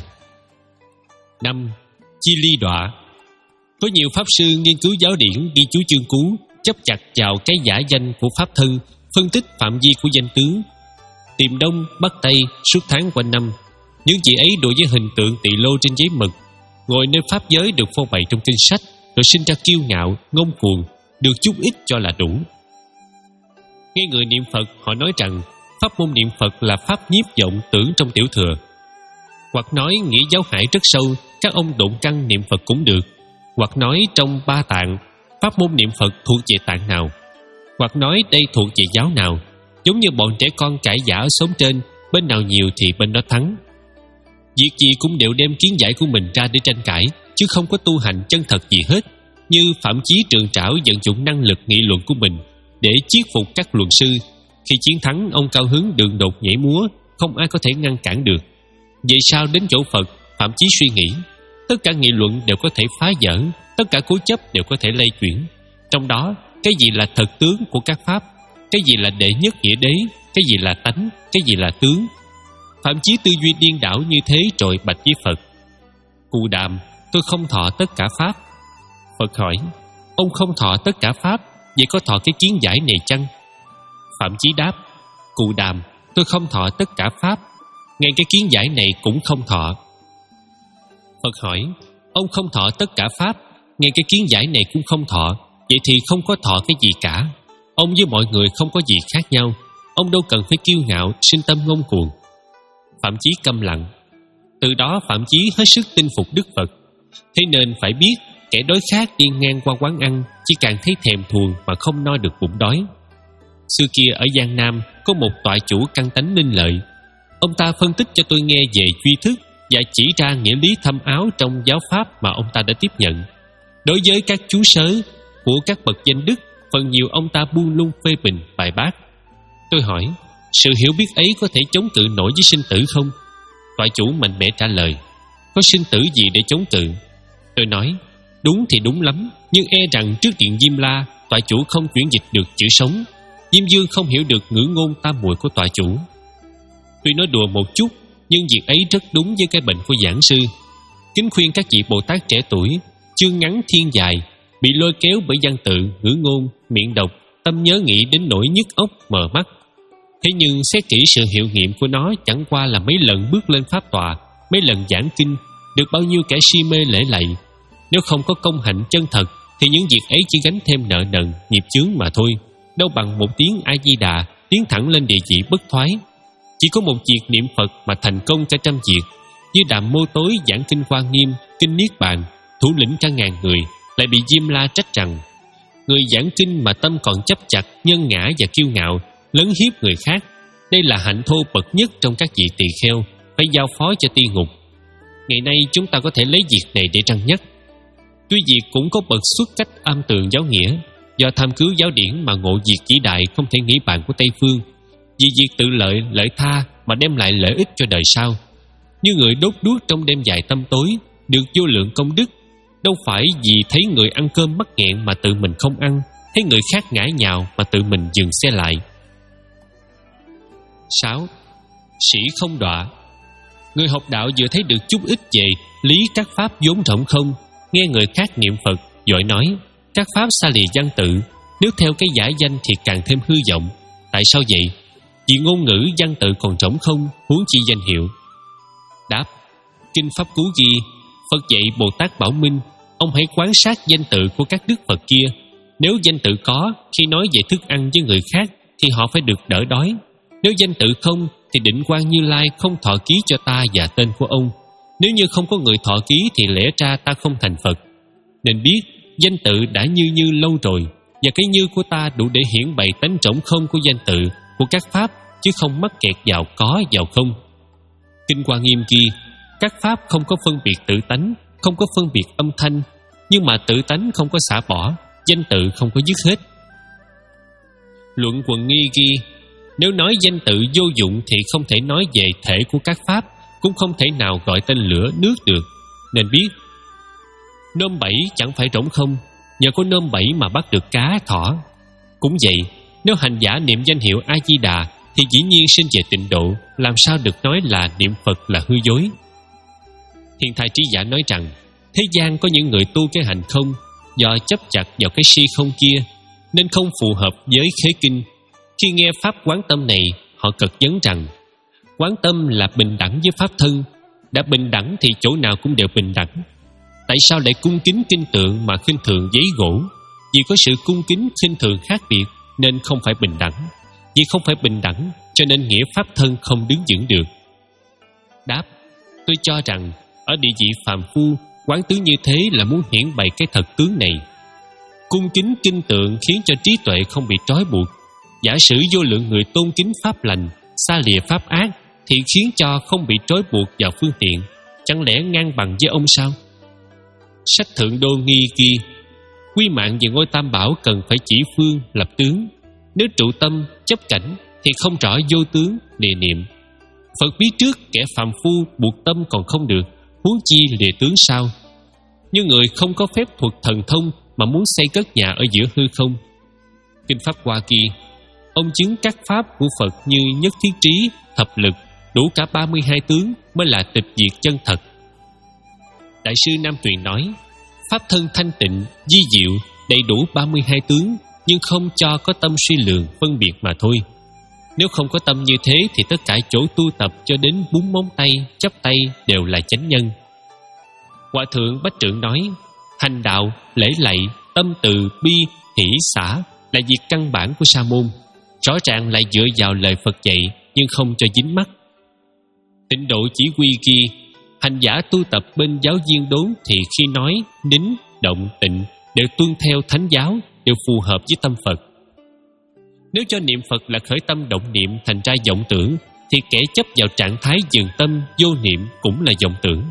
Năm. Chi ly đọa. Có nhiều pháp sư nghiên cứu giáo điển, ghi chú chương cú, chấp chặt vào cái giả danh của pháp thân, phân tích phạm vi của danh tướng, tìm đông bắc tây suốt tháng quanh năm. Những gì ấy đối với hình tượng tỳ lô trên giấy mực, ngồi nơi pháp giới được phô bày trong kinh sách, rồi sinh ra kiêu ngạo, ngông cuồng, được chút ít cho là đủ. Nghe người niệm Phật, họ nói rằng pháp môn niệm Phật là pháp nhiếp vọng tưởng trong tiểu thừa, hoặc nói nghĩa giáo hải rất sâu, các ông độn căn niệm Phật cũng được, hoặc nói trong ba tạng, pháp môn niệm Phật thuộc về tạng nào, hoặc nói đây thuộc về giáo nào. Giống như bọn trẻ con cãi giả ở xóm trên, bên nào nhiều thì bên đó thắng. Việc gì cũng đều đem kiến giải của mình ra để tranh cãi, chứ không có tu hành chân thật gì hết. Như Phạm Chí Trường Trảo vận dụng năng lực nghị luận của mình để chiết phục các luận sư. Khi chiến thắng, ông cao hứng đường đột nhảy múa, không ai có thể ngăn cản được. Vậy sao đến chỗ Phật, Phạm Chí suy nghĩ, tất cả nghị luận đều có thể phá vỡ, tất cả cố chấp đều có thể lay chuyển. Trong đó, cái gì là thật tướng của các pháp, cái gì là đệ nhất nghĩa đế, cái gì là tánh, cái gì là tướng. Phạm Chí tư duy điên đảo như thế rồi bạch với Phật: Cù Đàm, tôi không thọ tất cả pháp. Phật hỏi: ông không thọ tất cả pháp, vậy có thọ cái kiến giải này chăng? Phạm Chí đáp: Cù Đàm, tôi không thọ tất cả pháp, ngay cái kiến giải này cũng không thọ. Phật hỏi: ông không thọ tất cả pháp, ngay cái kiến giải này cũng không thọ, vậy thì không có thọ cái gì cả. Ông với mọi người không có gì khác nhau, ông đâu cần phải kiêu ngạo, sinh tâm ngông cuồng. Phạm Chí câm lặng. Từ đó Phạm Chí hết sức tin phục Đức Phật. Thế nên phải biết, kẻ đói khát đi ngang qua quán ăn chỉ càng thấy thèm thuồng mà không no được bụng đói. Xưa kia ở Giang Nam có một tọa chủ căn tánh linh lợi. Ông ta phân tích cho tôi nghe về duy thức và chỉ ra nghĩa lý thâm áo trong giáo pháp mà ông ta đã tiếp nhận. Đối với các chú sớ của các bậc danh đức, phần nhiều ông ta buông lung phê bình bài bác. Tôi hỏi: sự hiểu biết ấy có thể chống cự nổi với sinh tử không? Tọa chủ mạnh mẽ trả lời: có sinh tử gì để chống cự? Tôi nói: đúng thì đúng lắm, nhưng e rằng trước điện Diêm La, tọa chủ không chuyển dịch được chữ sống. Diêm Dương không hiểu được ngữ ngôn tam muội của tọa chủ. Tuy nói đùa một chút, nhưng việc ấy rất đúng với cái bệnh của giảng sư. Kính khuyên các vị Bồ Tát trẻ tuổi, chương ngắn thiên dài, bị lôi kéo bởi văn tự, ngữ ngôn, miệng độc, tâm nhớ nghĩ đến nỗi nhức óc mờ mắt. Thế nhưng xét kỹ sự hiệu nghiệm của nó chẳng qua là mấy lần bước lên pháp tọa, mấy lần giảng kinh, được bao nhiêu kẻ si mê lễ lạy. Nếu không có công hạnh chân thật thì những việc ấy chỉ gánh thêm nợ nần, nghiệp chướng mà thôi. Đâu bằng một tiếng A Di Đà tiến thẳng lên địa vị bất thoái. Chỉ có một việc niệm Phật mà thành công cả trăm việc, như Đàm Mô Tối giảng kinh Quan Nghiêm, kinh Niết Bàn, thủ lĩnh cả ngàn người, lại bị Diêm La trách rằng người giảng kinh mà tâm còn chấp chặt nhân ngã và kiêu ngạo, lấn hiếp người khác, đây là hạnh thô bậc nhất trong các vị tỳ kheo, phải giao phó cho ti ngục. Ngày nay chúng ta có thể lấy việc này để trăng nhất. Tuy việc cũng có bậc xuất cách am tường giáo nghĩa, do tham cứu giáo điển mà ngộ việc vĩ đại không thể nghĩ bàn của Tây Phương, vì việc tự lợi lợi tha mà đem lại lợi ích cho đời sau. Như người đốt đuốc trong đêm dài tăm tối, được vô lượng công đức, đâu phải vì thấy người ăn cơm mắc nghẹn mà tự mình không ăn, thấy người khác ngã nhào mà tự mình dừng xe lại. Sáu. Sĩ không đọa. Người học đạo vừa thấy được chút ít về lý các pháp vốn rỗng không, nghe người khác niệm Phật, vội nói các pháp xa lìa văn tự, nếu theo cái giả danh thì càng thêm hư vọng. Tại sao vậy? Vì ngôn ngữ văn tự còn rỗng không, huống chi danh hiệu. Đáp: Kinh Pháp Cú ghi, Phật dạy Bồ Tát Bảo Minh, ông hãy quan sát danh tự của các đức Phật kia. Nếu danh tự có, khi nói về thức ăn với người khác thì họ phải được đỡ đói. Nếu danh tự không, thì Định Quang Như Lai không thọ ký cho ta và tên của ông. Nếu như không có người thọ ký thì lẽ ra ta không thành Phật. Nên biết danh tự đã như như lâu rồi, và cái như của ta đủ để hiển bày tánh trống không của danh tự, của các pháp, chứ không mắc kẹt vào có vào không. Kinh Hoa Nghiêm ghi, các pháp không có phân biệt tự tánh, không có phân biệt âm thanh, nhưng mà tự tánh không có xả bỏ, danh tự không có dứt hết. Luận Quần Nghi ghi, nếu nói danh tự vô dụng thì không thể nói về thể của các pháp, cũng không thể nào gọi tên lửa nước được. Nên biết nôm bẫy chẳng phải rỗng không, nhờ có nôm bẫy mà bắt được cá thỏ. Cũng vậy, nếu hành giả niệm danh hiệu A Di Đà thì dĩ nhiên sinh về tịnh độ, làm sao được nói là niệm Phật là hư dối. Thiên Thai Trí Giả nói rằng thế gian có những người tu cái hành không, do chấp chặt vào cái si không kia nên không phù hợp với khế kinh. Khi nghe pháp quán tâm này, họ cật vấn rằng quán tâm là bình đẳng với pháp thân. Đã bình đẳng thì chỗ nào cũng đều bình đẳng. Tại sao lại cung kính kinh tượng mà khinh thường giấy gỗ? Vì có sự cung kính khinh thường khác biệt nên không phải bình đẳng. Vì không phải bình đẳng cho nên nghĩa pháp thân không đứng vững được. Đáp: Tôi cho rằng ở địa vị phàm phu, quán tướng như thế là muốn hiển bày cái thật tướng này. Cung kính kinh tượng khiến cho trí tuệ không bị trói buộc. Giả sử vô lượng người tôn kính pháp lành, xa lìa pháp ác, thì khiến cho không bị trói buộc vào phương tiện. Chẳng lẽ ngang bằng với ông sao? Sách Thượng Đô Nghi ghi, quy mạng về ngôi Tam Bảo cần phải chỉ phương lập tướng. Nếu trụ tâm chấp cảnh thì không rõ vô tướng lìa niệm. Phật biết trước kẻ phàm phu buộc tâm còn không được, huống chi lìa tướng sao? Như người không có phép thuật thần thông mà muốn xây cất nhà ở giữa hư không. Kinh Pháp Hoa ghi, ông chứng các pháp của Phật như nhất thiết trí, thập lực, đủ cả ba mươi hai tướng mới là tịch diệt chân thật. Đại sư Nam Tuyền nói, pháp thân thanh tịnh, di diệu, đầy đủ ba mươi hai tướng, nhưng không cho có tâm suy lường, phân biệt mà thôi. Nếu không có tâm như thế thì tất cả chỗ tu tập cho đến búng móng tay, chắp tay đều là chánh nhân. Hòa thượng Bách Trượng nói, hành đạo, lễ lạy, tâm từ, bi, hỷ, xả là việc căn bản của sa môn. Rõ ràng lại dựa vào lời Phật dạy nhưng không cho dính mắc. Tịnh độ chỉ quy ghi, hành giả tu tập bên giáo viên đốn thì khi nói, nín, động, tịnh đều tuân theo thánh giáo, đều phù hợp với tâm Phật. Nếu cho niệm Phật là khởi tâm động niệm thành ra vọng tưởng, thì kẻ chấp vào trạng thái dừng tâm vô niệm cũng là vọng tưởng.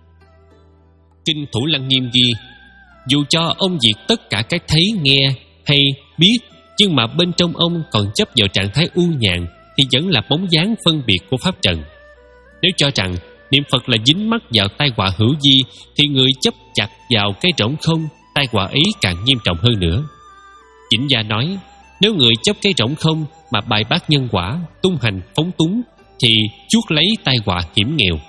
Kinh Thủ Lăng Nghiêm ghi, dù cho ông diệt tất cả các thấy, nghe hay biết, nhưng mà bên trong ông còn chấp vào trạng thái u nhàn thì vẫn là bóng dáng phân biệt của pháp trần. Nếu cho rằng niệm Phật là dính mắc vào tai họa hữu vi, thì người chấp chặt vào cái rỗng không, tai họa ấy càng nghiêm trọng hơn nữa. Chỉnh Gia nói, nếu người chấp cái rỗng không mà bài bác nhân quả, tung hành phóng túng, thì chuốc lấy tai họa hiểm nghèo.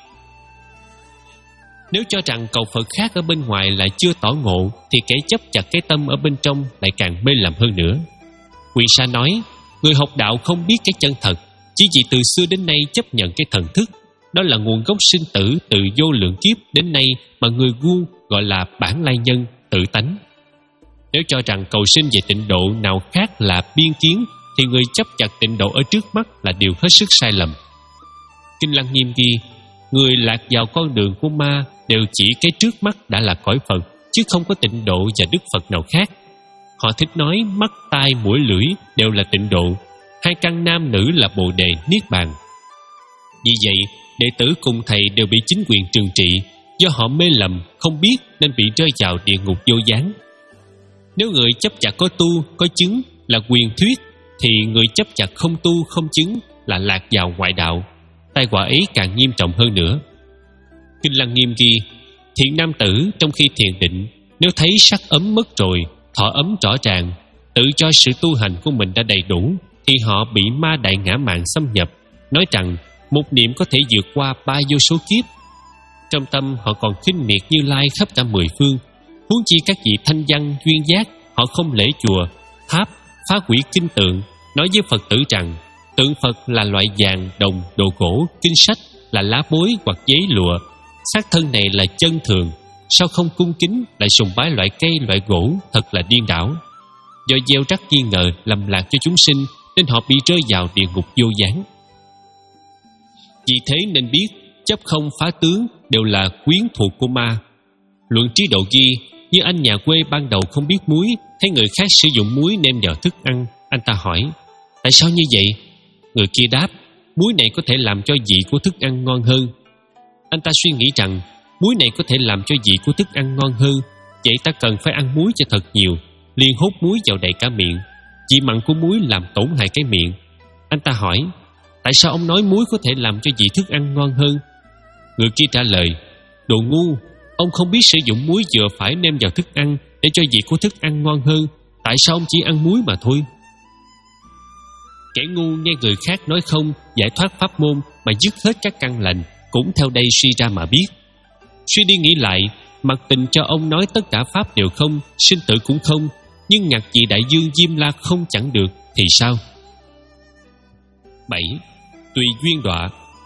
Nếu cho rằng cầu Phật khác ở bên ngoài lại chưa tỏ ngộ, thì kẻ chấp chặt cái tâm ở bên trong lại càng mê lầm hơn nữa. Quyền Sa nói, người học đạo không biết cái chân thật, chỉ vì từ xưa đến nay chấp nhận cái thần thức. Đó là nguồn gốc sinh tử từ vô lượng kiếp đến nay mà người ngu gọi là bản lai nhân, tự tánh. Nếu cho rằng cầu sinh về tịnh độ nào khác là biên kiến, thì người chấp chặt tịnh độ ở trước mắt là điều hết sức sai lầm. Kinh Lăng Nghiêm ghi, người lạc vào con đường của ma đều chỉ cái trước mắt đã là cõi Phật, chứ không có tịnh độ và Đức Phật nào khác. Họ thích nói mắt, tai, mũi, lưỡi đều là tịnh độ, hai căn nam nữ là bồ đề, niết bàn. Vì vậy, đệ tử cùng thầy đều bị chính quyền trừng trị, do họ mê lầm, không biết nên bị rơi vào địa ngục vô gián. Nếu người chấp chặt có tu, có chứng là quyền thuyết, thì người chấp chặt không tu, không chứng là lạc vào ngoại đạo. Tai họa ấy càng nghiêm trọng hơn nữa. Kinh Lăng Nghiêm ghi, thiện nam tử trong khi thiền định, nếu thấy sắc ấm mất rồi, thọ ấm rõ ràng, tự cho sự tu hành của mình đã đầy đủ, thì họ bị ma đại ngã mạn xâm nhập, nói rằng một niệm có thể vượt qua ba vô số kiếp. Trong tâm họ còn khinh miệt Như Lai khắp cả mười phương. Huống chi các vị thanh văn duyên giác, họ không lễ chùa, tháp, phá hủy kinh tượng, nói với Phật tử rằng tượng Phật là loại vàng, đồng, đồ gỗ, kinh sách là lá bối hoặc giấy lụa, xác thân này là chân thường. Sao không cung kính lại sùng bái loại cây, loại gỗ, thật là điên đảo. Do gieo rắc nghi ngờ lầm lạc cho chúng sinh, nên họ bị rơi vào địa ngục vô gián. Vì thế nên biết chấp không phá tướng đều là quyến thuộc của ma. Luận trí độ ghi, như anh nhà quê ban đầu không biết muối, thấy người khác sử dụng muối nêm vào thức ăn, anh ta hỏi: tại sao như vậy? Người kia đáp: muối này có thể làm cho vị của thức ăn ngon hơn. Anh ta suy nghĩ rằng muối này có thể làm cho vị của thức ăn ngon hơn, vậy ta cần phải ăn muối cho thật nhiều, liền hốt muối vào đầy cả miệng. Vị mặn của muối làm tổn hại cái miệng. Anh ta hỏi: tại sao ông nói muối có thể làm cho vị thức ăn ngon hơn? Người kia trả lời: đồ ngu, ông không biết sử dụng muối vừa phải nêm vào thức ăn để cho vị của thức ăn ngon hơn. Tại sao ông chỉ ăn muối mà thôi? Kẻ ngu nghe người khác nói không, giải thoát pháp môn mà dứt hết các căn lành, cũng theo đây suy ra mà biết. Suy đi nghĩ lại, mặc tình cho ông nói tất cả pháp đều không, sinh tử cũng không, nhưng ngặt vị đại dương Diêm La không chẳng được thì sao? bảy. Tùy duyên đọa.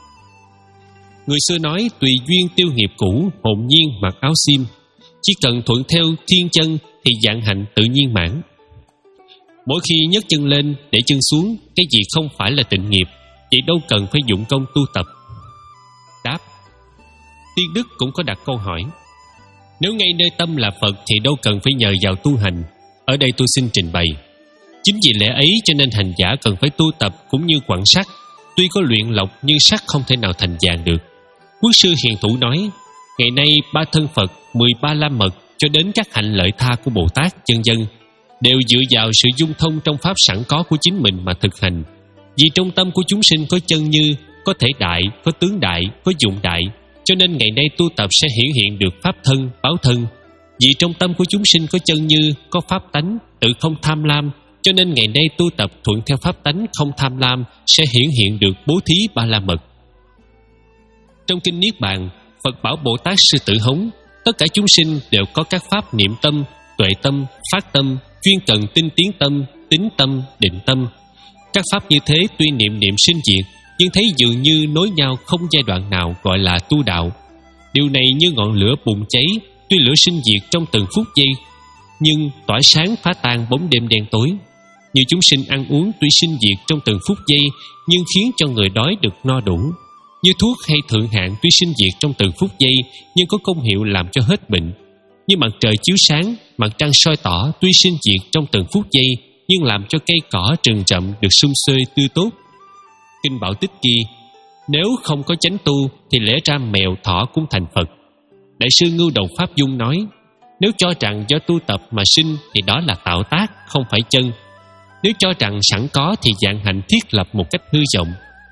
Người xưa nói tùy duyên tiêu nghiệp cũ, hồn nhiên mặc áo xiêm. Chỉ cần thuận theo thiên chân thì vạn hạnh tự nhiên mãn. Mỗi khi nhấc chân lên để chân xuống, cái gì không phải là tịnh nghiệp, vậy đâu cần phải dụng công tu tập. Đáp: Tiên Đức cũng có đặt câu hỏi: nếu ngay nơi tâm là Phật thì đâu cần phải nhờ vào tu hành. Ở đây tôi xin trình bày. Chính vì lẽ ấy cho nên hành giả cần phải tu tập cũng như quặng sắt. Tuy có luyện lọc nhưng sắt không thể nào thành vàng được. Quốc sư Hiền Thủ nói: ngày nay ba thân Phật, mười ba la mật cho đến các hạnh lợi tha của Bồ Tát vân vân đều dựa vào sự dung thông trong pháp sẵn có của chính mình mà thực hành. Vì trong tâm của chúng sinh có chân như, có thể đại, có tướng đại, có dụng đại, cho nên ngày nay tu tập sẽ hiển hiện được pháp thân, báo thân. Vì trong tâm của chúng sinh có chân như, có pháp tánh, tự không tham lam, cho nên ngày nay tu tập thuận theo pháp tánh không tham lam sẽ hiển hiện được bố thí ba la mật. Trong kinh Niết Bàn, Phật bảo Bồ Tát Sư Tử Hống, tất cả chúng sinh đều có các pháp niệm tâm, tuệ tâm, phát tâm, chuyên cần tinh tiến tâm, tín tâm, định tâm. Các pháp như thế tuy niệm niệm sinh diệt, nhưng thấy dường như nối nhau không giai đoạn nào gọi là tu đạo. Điều này như ngọn lửa bùng cháy, tuy lửa sinh diệt trong từng phút giây, nhưng tỏa sáng phá tan bóng đêm đen tối. Như chúng sinh ăn uống tuy sinh diệt trong từng phút giây, nhưng khiến cho người đói được no đủ. Như thuốc hay thượng hạng tuy sinh diệt trong từng phút giây, nhưng có công hiệu làm cho hết bệnh. Như mặt trời chiếu sáng, mặt trăng soi tỏ tuy sinh diệt trong từng phút giây, nhưng làm cho cây cỏ rừng rậm được sum xuê tươi tốt. Kinh Bảo Tích ghi: nếu không có chánh tu thì lẽ ra mèo thỏ cũng thành Phật. Đại sư Ngưu Đồng Pháp Dung nói: nếu cho rằng do tu tập mà sinh thì đó là tạo tác, không phải chân. Nếu cho rằng sẵn có thì vạn hạnh thiết lập một cách hư vọng.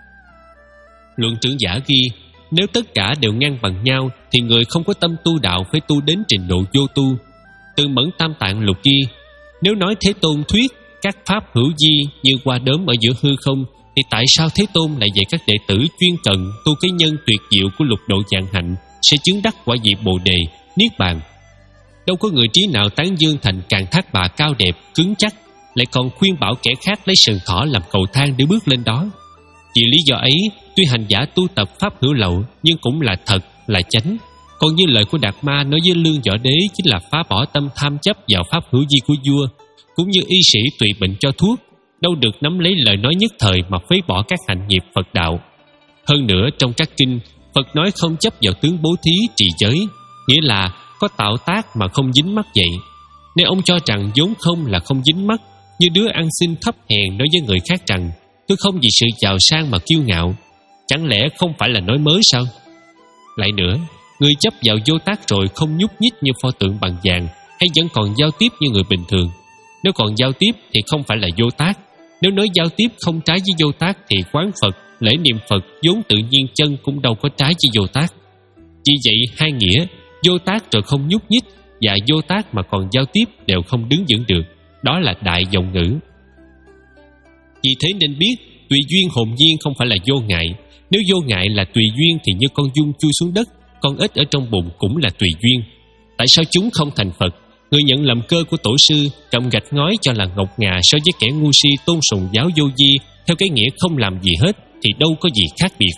Luận Trưởng Giả ghi: nếu tất cả đều ngang bằng nhau thì người không có tâm tu đạo phải tu đến trình độ vô tu. Từ Mẫn Tam Tạng Lục ghi: nếu nói Thế Tôn thuyết các pháp hữu di như hoa đốm ở giữa hư không, thì tại sao Thế Tôn lại dạy các đệ tử chuyên cần tu cái nhân tuyệt diệu của lục độ vạn hạnh sẽ chứng đắc quả vị Bồ Đề, Niết Bàn? Đâu có người trí nào tán dương thành càng thác bà cao đẹp, cứng chắc, lại còn khuyên bảo kẻ khác lấy sừng thỏ làm cầu thang để bước lên đó. Vì lý do ấy, tuy hành giả tu tập pháp hữu lậu nhưng cũng là thật, là chánh. Còn như lời của Đạt Ma nói với Lương Võ Đế chính là phá bỏ tâm tham chấp vào pháp hữu di của vua. Cũng như y sĩ tùy bệnh cho thuốc, đâu được nắm lấy lời nói nhất thời mà phế bỏ các hạnh nghiệp Phật đạo. Hơn nữa trong các kinh, Phật nói không chấp vào tướng bố thí trì giới, nghĩa là có tạo tác mà không dính mắc vậy. Nếu ông cho rằng vốn không là không dính mắc, như đứa ăn xin thấp hèn nói với người khác rằng tôi không vì sự giàu sang mà kiêu ngạo, chẳng lẽ không phải là nói mới sao? Lại nữa, người chấp vào vô tác rồi không nhúc nhích như pho tượng bằng vàng, hay vẫn còn giao tiếp như người bình thường? Nếu còn giao tiếp thì không phải là vô tác. Nếu nói giao tiếp không trái với vô tác thì quán Phật, lễ niệm Phật vốn tự nhiên chân cũng đâu có trái với vô tác. Vì vậy hai nghĩa vô tác rồi không nhúc nhích và vô tác mà còn giao tiếp đều không đứng vững được. Đó là đại vọng ngữ. Vì thế nên biết Tùy duyên hồn nhiên không phải là vô ngại. Nếu vô ngại là tùy duyên thì như con giun chui xuống đất, con ếch ở trong bùn cũng là tùy duyên. Tại sao chúng không thành Phật? Người nhận làm cơ của tổ sư, trồng gạch ngói cho là ngọc ngà so với kẻ ngu si tôn sùng giáo vô vi theo cái nghĩa không làm gì hết thì đâu có gì khác biệt.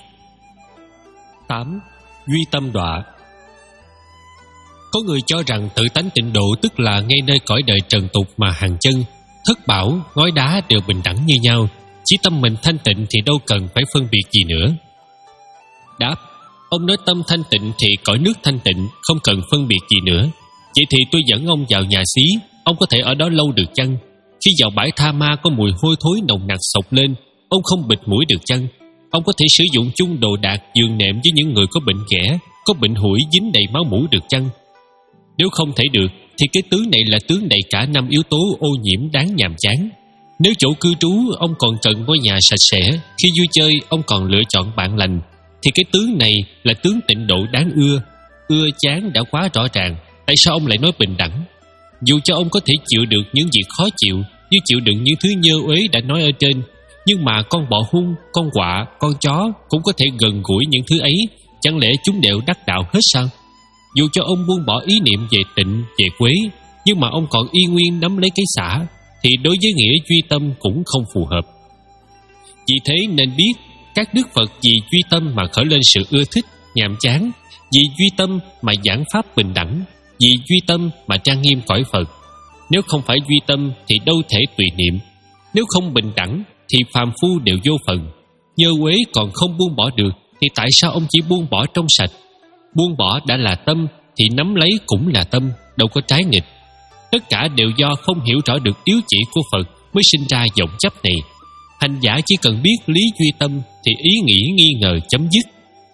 tám. Duy tâm đọa. Có người cho rằng tự tánh tịnh độ tức là ngay nơi cõi đời trần tục mà hàng chân, thất bảo, ngói đá đều bình đẳng như nhau. Chỉ tâm mình thanh tịnh thì đâu cần phải phân biệt gì nữa. Đáp: ông nói tâm thanh tịnh thì cõi nước thanh tịnh, không cần phân biệt gì nữa. Vậy thì tôi dẫn ông vào nhà xí, ông có thể ở đó lâu được chăng? Khi vào bãi tha ma có mùi hôi thối nồng nặc sộc lên, ông không bịt mũi được chăng? Ông có thể sử dụng chung đồ đạc giường nệm với những người có bệnh ghẻ, có bệnh hủi dính đầy máu mủ được chăng? Nếu không thể được thì cái tướng này là tướng đầy cả năm yếu tố ô nhiễm đáng nhàm chán. Nếu chỗ cư trú ông còn cần ngôi nhà sạch sẽ, khi vui chơi ông còn lựa chọn bạn lành, thì cái tướng này là tướng tịnh độ đáng ưa. Ưa chán đã quá rõ ràng, tại sao ông lại nói bình đẳng? Dù cho ông có thể chịu được những việc khó chịu, như chịu đựng những thứ nhơ uế đã nói ở trên, nhưng mà con bọ hung, con quạ, con chó cũng có thể gần gũi những thứ ấy. Chẳng lẽ chúng đều đắc đạo hết sao? Dù cho ông buông bỏ ý niệm về tịnh, về quế, nhưng mà ông còn y nguyên nắm lấy cái xả, thì đối với nghĩa duy tâm cũng không phù hợp. Vì thế nên biết các đức Phật vì duy tâm mà khởi lên sự ưa thích, nhàm chán, vì duy tâm mà giảng pháp bình đẳng, vì duy tâm mà trang nghiêm cõi Phật. Nếu không phải duy tâm thì đâu thể tùy niệm. Nếu không bình đẳng thì phàm phu đều vô phần. Nhơ uế còn không buông bỏ được thì tại sao ông chỉ buông bỏ trong sạch? Buông bỏ đã là tâm thì nắm lấy cũng là tâm, đâu có trái nghịch. Tất cả đều do không hiểu rõ được yếu chỉ của Phật mới sinh ra vọng chấp này. Hành giả chỉ cần biết lý duy tâm thì ý nghĩ nghi ngờ chấm dứt.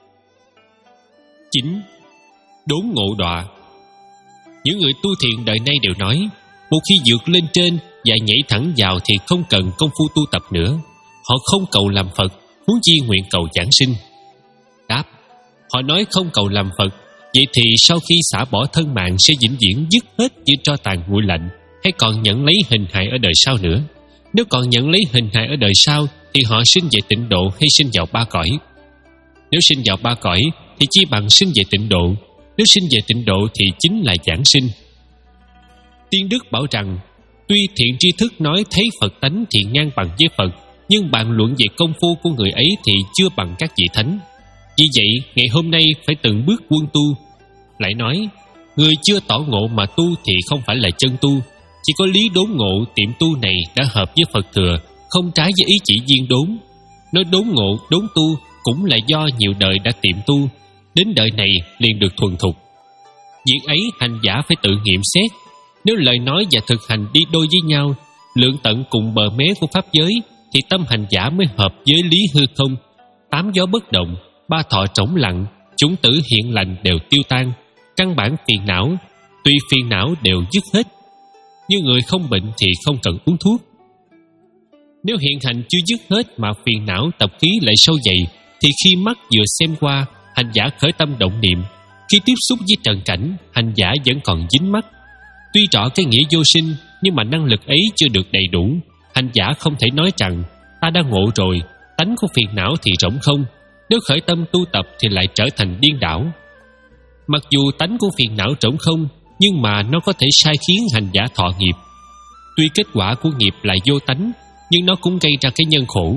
chín. Đốn ngộ đọa. Những người tu thiện đời nay đều nói, một khi vượt lên trên và nhảy thẳng vào thì không cần công phu tu tập nữa. Họ không cầu làm Phật, huống chi nguyện cầu giảng sinh. Đáp: họ nói không cầu làm Phật, vậy thì sau khi xả bỏ thân mạng sẽ vĩnh viễn dứt hết như tro tàn nguội lạnh, hay còn nhận lấy hình hài ở đời sau nữa? Nếu còn nhận lấy hình hài ở đời sau thì họ sinh về tịnh độ hay sinh vào ba cõi? Nếu sinh vào ba cõi thì chi bằng sinh về tịnh độ. Nếu sinh về tịnh độ thì chính là giảng sinh. Tiên Đức bảo rằng, tuy thiện tri thức nói thấy Phật tánh thì ngang bằng với Phật, nhưng bàn luận về công phu của người ấy thì chưa bằng các vị thánh. Vì vậy, ngày hôm nay phải từng bước quân tu. Lại nói, người chưa tỏ ngộ mà tu thì không phải là chân tu. Chỉ có lý đốn ngộ tiệm tu này đã hợp với Phật thừa, không trái với ý chỉ viên đốn. Nói đốn ngộ, đốn tu cũng là do nhiều đời đã tiệm tu, đến đời này liền được thuần thục. Việc ấy hành giả phải tự nghiệm xét. Nếu lời nói và thực hành đi đôi với nhau, lượng tận cùng bờ mé của pháp giới, thì tâm hành giả mới hợp với lý hư không. Tám gió bất động, ba thọ trống lặng, chúng tử hiện lành đều tiêu tan. Căn bản phiền não, tuy phiền não đều dứt hết. Như người không bệnh thì không cần uống thuốc. Nếu hiện hành chưa dứt hết mà phiền não tập khí lại sâu dày, thì khi mắt vừa xem qua, hành giả khởi tâm động niệm. Khi tiếp xúc với trần cảnh, hành giả vẫn còn dính mắt. Tuy rõ cái nghĩa vô sinh, nhưng mà năng lực ấy chưa được đầy đủ. Hành giả không thể nói rằng ta đã ngộ rồi, tánh của phiền não thì rỗng không. Nếu khởi tâm tu tập thì lại trở thành điên đảo. Mặc dù tánh của phiền não rỗng không, nhưng mà nó có thể sai khiến hành giả thọ nghiệp. Tuy kết quả của nghiệp là vô tánh, nhưng nó cũng gây ra cái nhân khổ.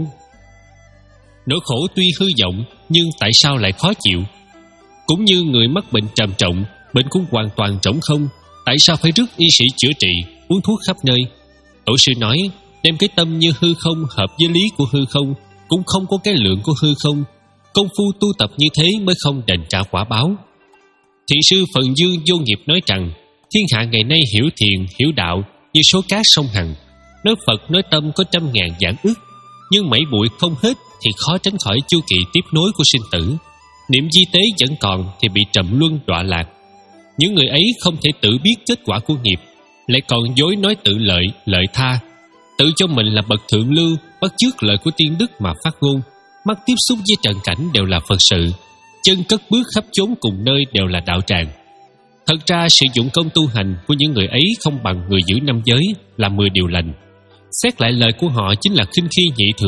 Nỗi khổ tuy hư vọng, nhưng tại sao lại khó chịu? Cũng như người mắc bệnh trầm trọng, bệnh cũng hoàn toàn rỗng không, tại sao phải rước y sĩ chữa trị, uống thuốc khắp nơi? Tổ sư nói, đem cái tâm như hư không hợp với lý của hư không, cũng không có cái lượng của hư không. Công phu tu tập như thế mới không đền trả quả báo. Thiền sư Phần Dương Vô Nghiệp nói rằng, thiên hạ ngày nay hiểu thiền, hiểu đạo như số cát sông Hằng. Nói Phật nói tâm có trăm ngàn vạn ức, nhưng mảy bụi không hết thì khó tránh khỏi chu kỳ tiếp nối của sinh tử. Niệm di tế vẫn còn thì bị trầm luân đọa lạc. Những người ấy không thể tự biết kết quả của nghiệp, lại còn dối nói tự lợi, lợi tha, tự cho mình là bậc thượng lưu, bắt chước lời của tiên đức mà phát ngôn. Mắt tiếp xúc với trần cảnh đều là Phật sự, chân cất bước khắp chốn cùng nơi đều là đạo tràng. Thật ra sử dụng công tu hành của những người ấy không bằng người giữ năm giới, là mười điều lành. Xét lại lời của họ chính là khinh khi nhị thừa,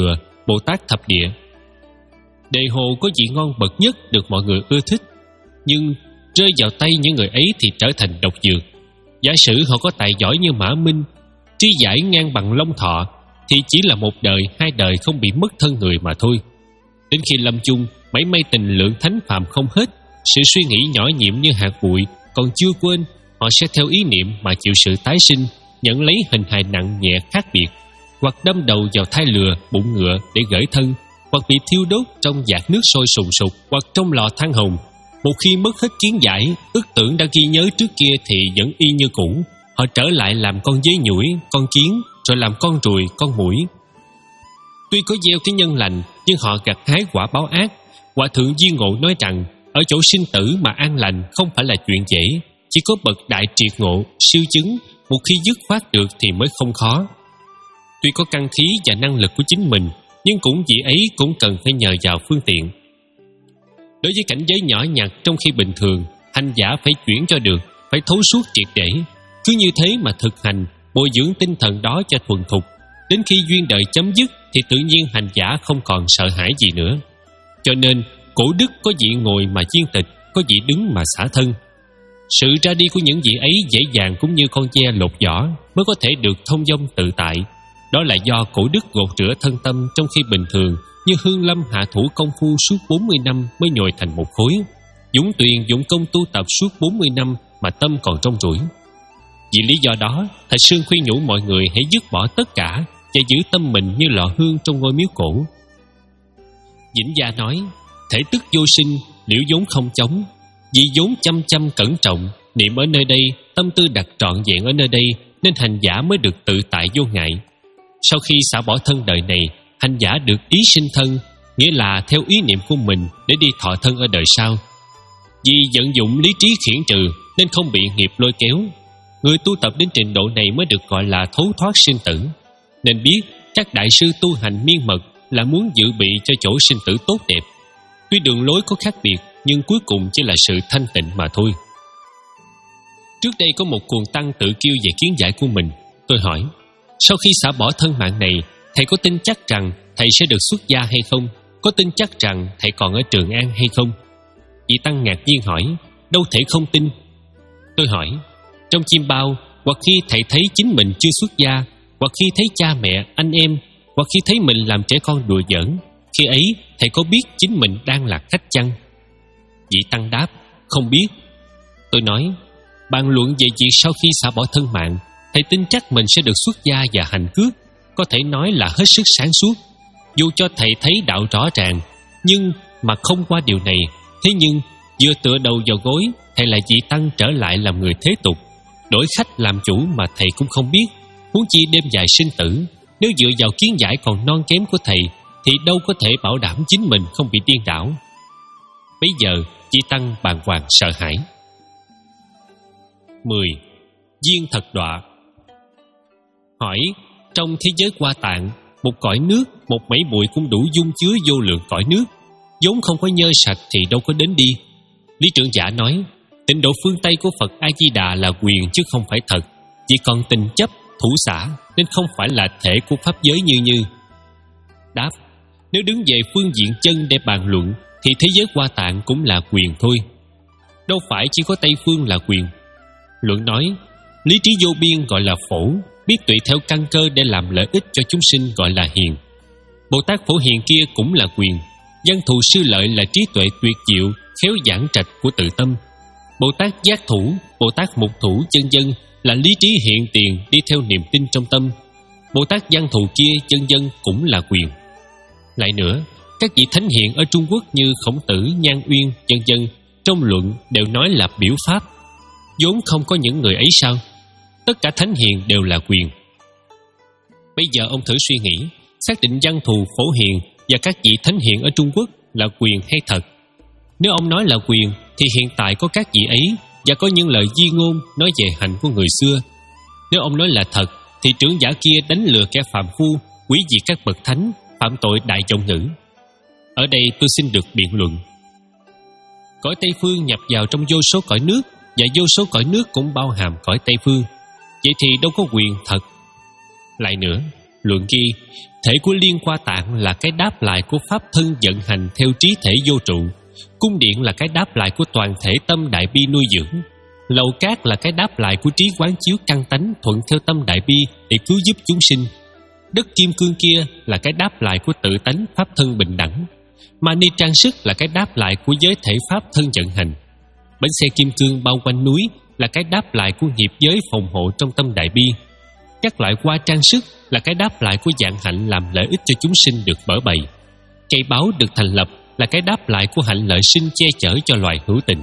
Bồ Tát Thập Địa. Đề hồ có vị ngon bậc nhất được mọi người ưa thích, nhưng rơi vào tay những người ấy thì trở thành độc dược. Giả sử họ có tài giỏi như Mã Minh, trí giải ngang bằng Long Thọ, thì chỉ là một đời hai đời không bị mất thân người mà thôi. Đến khi lâm chung, mảy may tình lượng thánh phàm không hết, sự suy nghĩ nhỏ nhiệm như hạt bụi còn chưa quên, họ sẽ theo ý niệm mà chịu sự tái sinh, nhận lấy hình hài nặng nhẹ khác biệt, hoặc đâm đầu vào thai lừa, bụng ngựa để gởi thân, hoặc bị thiêu đốt trong vạc nước sôi sùng sục, hoặc trong lò than hồng. Một khi mất hết kiến giải, ức tưởng đã ghi nhớ trước kia thì vẫn y như cũ. Họ trở lại làm con dế nhủi, con kiến, rồi làm con ruồi, con muỗi. Tuy có gieo cái nhân lành, nhưng họ gặt hái quả báo ác. Hòa thượng Di Ngộ nói rằng, ở chỗ sinh tử mà an lành không phải là chuyện dễ. Chỉ có bậc đại triệt ngộ, siêu chứng, một khi dứt khoát được thì mới không khó. Tuy có căn khí và năng lực của chính mình, nhưng cũng vì ấy cũng cần phải nhờ vào phương tiện. Đối với cảnh giới nhỏ nhặt trong khi bình thường, hành giả phải chuyển cho được, phải thấu suốt triệt để. Cứ như thế mà thực hành, bồi dưỡng tinh thần đó cho thuần thục. Đến khi duyên đời chấm dứt thì tự nhiên hành giả không còn sợ hãi gì nữa. Cho nên, cổ đức có vị ngồi mà viên tịch, có vị đứng mà xả thân. Sự ra đi của những vị ấy dễ dàng cũng như con ve lột vỏ, mới có thể được thông dong tự tại. Đó là do cổ đức gột rửa thân tâm trong khi bình thường, như Hương Lâm hạ thủ công phu suốt bốn mươi năm mới nhồi thành một khối. Dũng Tuyền dụng công tu tập suốt bốn mươi năm mà tâm còn trong rủi. Vì lý do đó, Thạch Sương khuyên nhủ mọi người hãy dứt bỏ tất cả và giữ tâm mình như lò hương trong ngôi miếu cổ. Vĩnh Gia nói, thể tức vô sinh, liễu vốn không chống. Vì vốn chăm chăm cẩn trọng, niệm ở nơi đây, tâm tư đặt trọn vẹn ở nơi đây, nên hành giả mới được tự tại vô ngại. Sau khi xả bỏ thân đời này, hành giả được ý sinh thân, nghĩa là theo ý niệm của mình để đi thọ thân ở đời sau. Vì vận dụng lý trí khiển trừ nên không bị nghiệp lôi kéo. Người tu tập đến trình độ này mới được gọi là thấu thoát sinh tử. Nên biết các đại sư tu hành miên mật là muốn dự bị cho chỗ sinh tử tốt đẹp. Tuy đường lối có khác biệt, nhưng cuối cùng chỉ là sự thanh tịnh mà thôi. Trước đây có một cuồng tăng tự kiêu về kiến giải của mình. Tôi hỏi, sau khi xả bỏ thân mạng này, thầy có tin chắc rằng thầy sẽ được xuất gia hay không? Có tin chắc rằng thầy còn ở Trường An hay không? Vị tăng ngạc nhiên hỏi, đâu thể không tin. Tôi hỏi, trong chim bao, hoặc khi thầy thấy chính mình chưa xuất gia, hoặc khi thấy cha mẹ, anh em, hoặc khi thấy mình làm trẻ con đùa giỡn, khi ấy thầy có biết chính mình đang là khách chăng? Vị tăng đáp, không biết. Tôi nói, bàn luận về việc sau khi xả bỏ thân mạng, thầy tin chắc mình sẽ được xuất gia và hành cước, có thể nói là hết sức sáng suốt. Dù cho thầy thấy đạo rõ ràng, nhưng mà không qua điều này, thế nhưng vừa tựa đầu vào gối, thầy lại vị tăng trở lại làm người thế tục, đổi khách làm chủ mà thầy cũng không biết. Huống chi đêm dài sinh tử, nếu dựa vào kiến giải còn non kém của thầy, thì đâu có thể bảo đảm chính mình không bị điên đảo. Bây giờ vị tăng bàng hoàng sợ hãi. Mười. Duyên thật đọa. Hỏi, trong thế giới Hoa Tạng, một cõi nước, một mẩy bụi cũng đủ dung chứa vô lượng cõi nước, vốn không có nhơ sạch thì đâu có đến đi. Lý trưởng giả nói, tịnh độ phương Tây của Phật A Di Đà là quyền chứ không phải thật, chỉ còn tình chấp, thủ xả, nên không phải là thể của pháp giới như như. Đáp, nếu đứng về phương diện chân để bàn luận, thì thế giới Hoa Tạng cũng là quyền thôi, đâu phải chỉ có Tây phương là quyền. Luận nói, lý trí vô biên gọi là phổ, biết tùy theo căn cơ để làm lợi ích cho chúng sinh gọi là hiền. Bồ Tát Phổ Hiền kia cũng là quyền. Văn thù sư lợi là trí tuệ tuyệt diệu, khéo giảng trạch của tự tâm. Bồ Tát Giác Thủ, Bồ Tát Mục Thủ chân dân là lý trí hiện tiền đi theo niềm tin trong tâm. Bồ Tát Văn Thù kia chân dân cũng là quyền. Lại nữa, các vị thánh hiện ở Trung Quốc như Khổng Tử, Nhan Uyên, chân dân trong luận đều nói là biểu pháp. Vốn không có những người ấy sao? Tất cả thánh hiền đều là quyền. Bây giờ ông thử suy nghĩ, xác định Văn Thù, Phổ Hiền và các vị thánh hiện ở Trung Quốc là quyền hay thật? Nếu ông nói là quyền, thì hiện tại có các vị ấy và có những lời di ngôn nói về hạnh của người xưa. Nếu ông nói là thật, thì trưởng giả kia đánh lừa kẻ phàm phu, quý diệt các bậc thánh, phạm tội đại trọng ngữ. Ở đây tôi xin được biện luận. Cõi Tây Phương nhập vào trong vô số cõi nước, và vô số cõi nước cũng bao hàm cõi Tây Phương. Vậy thì đâu có quyền thật. Lại nữa, luận ghi thể của Liên Hoa Tạng là cái đáp lại của pháp thân vận hành theo trí thể vô trụ. Cung điện là cái đáp lại của toàn thể tâm đại bi nuôi dưỡng. Lầu cát là cái đáp lại của trí quán chiếu căn tánh thuận theo tâm đại bi để cứu giúp chúng sinh. Đất kim cương kia là cái đáp lại của tự tánh pháp thân bình đẳng. Mani trang sức là cái đáp lại của giới thể pháp thân vận hành. Bánh xe kim cương bao quanh núi là cái đáp lại của nghiệp giới phòng hộ trong tâm đại bi. Các loại hoa trang sức là cái đáp lại của dạng hạnh làm lợi ích cho chúng sinh được mở bày. Cây báo được thành lập là cái đáp lại của hạnh lợi sinh che chở cho loài hữu tình.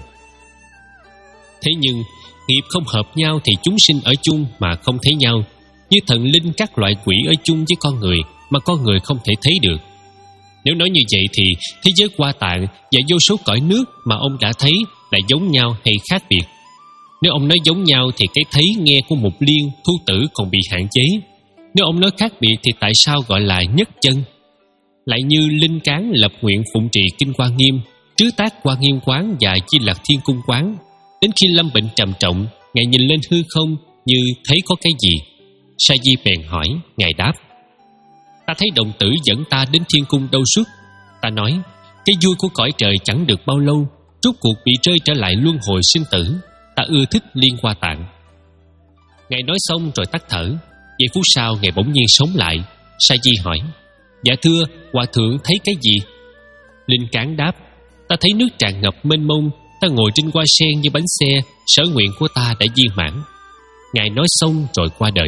Thế nhưng nghiệp không hợp nhau thì chúng sinh ở chung mà không thấy nhau, như thần linh các loại quỷ ở chung với con người mà con người không thể thấy được. Nếu nói như vậy thì thế giới Hoa Tạng và vô số cõi nước mà ông đã thấy là giống nhau hay khác biệt? Nếu ông nói giống nhau thì cái thấy nghe của Mục Liên, Thu Tử còn bị hạn chế. Nếu ông nói khác biệt thì tại sao gọi là nhất chân? Lại như Linh Cán lập nguyện phụng trì Kinh Hoa Nghiêm, trứ tác Hoa Nghiêm quán và Di Lặc Thiên Cung quán. Đến khi lâm bệnh trầm trọng, Ngài nhìn lên hư không như thấy có cái gì. Sa Di bèn hỏi, Ngài đáp: Ta thấy đồng tử dẫn ta đến thiên cung đâu suốt. Ta nói, cái vui của cõi trời chẳng được bao lâu, rốt cuộc bị rơi trở lại luân hồi sinh tử. Ta ưa thích Liên Hoa Tạng. Ngài nói xong rồi tắt thở. Giây phút sau Ngài bỗng nhiên sống lại. Sa Di hỏi, Dạ thưa, Hòa thượng thấy cái gì? Linh Cán đáp, Ta thấy nước tràn ngập mênh mông. Ta ngồi trên hoa sen như bánh xe. Sở nguyện của ta đã viên mãn. Ngài nói xong rồi qua đời.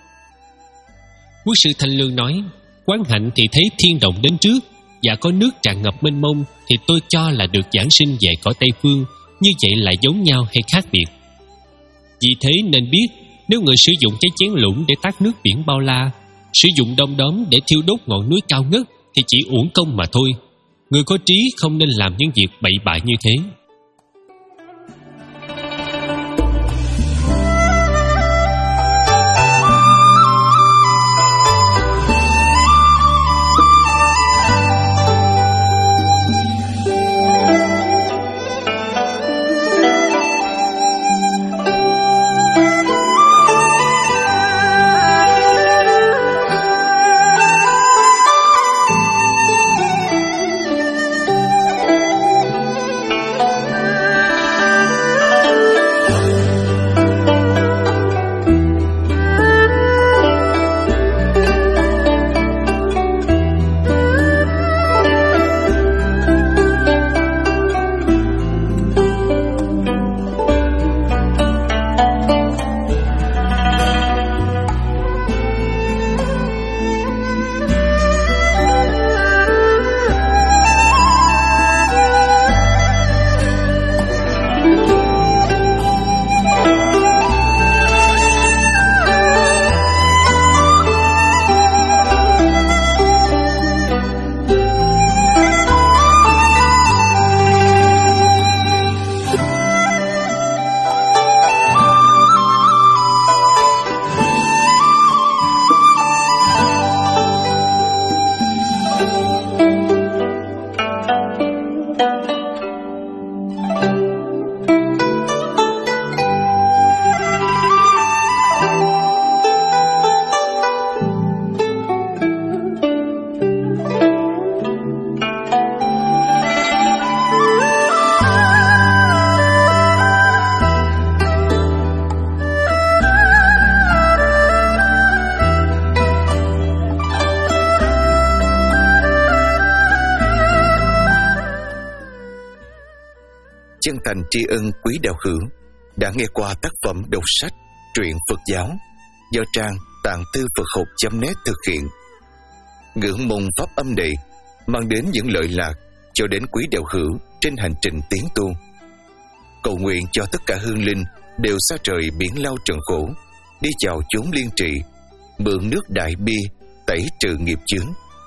Quốc sư Thanh Lương nói, quán hạnh thì thấy thiên động đến trước, và có nước tràn ngập mênh mông thì tôi cho là được giảng sinh về cõi Tây Phương. Như vậy là giống nhau hay khác biệt? Vì thế nên biết, nếu người sử dụng cái chén lũng để tát nước biển bao la, sử dụng đom đóm để thiêu đốt ngọn núi cao ngất thì chỉ uổng công mà thôi. Người có trí không nên làm những việc bậy bạ như thế. Chân thành tri ân quý đạo hữu đã nghe qua tác phẩm đọc sách truyện Phật giáo do trang tạng tư Phật học chấm net thực hiện. Ngưỡng mong pháp âm này mang đến những lợi lạc cho đến quý đạo hữu trên hành trình tiến tu. Cầu nguyện cho tất cả hương linh đều xa trời biển lao trần khổ, đi vào chốn liên trị, mượn nước đại bi tẩy trừ nghiệp chướng.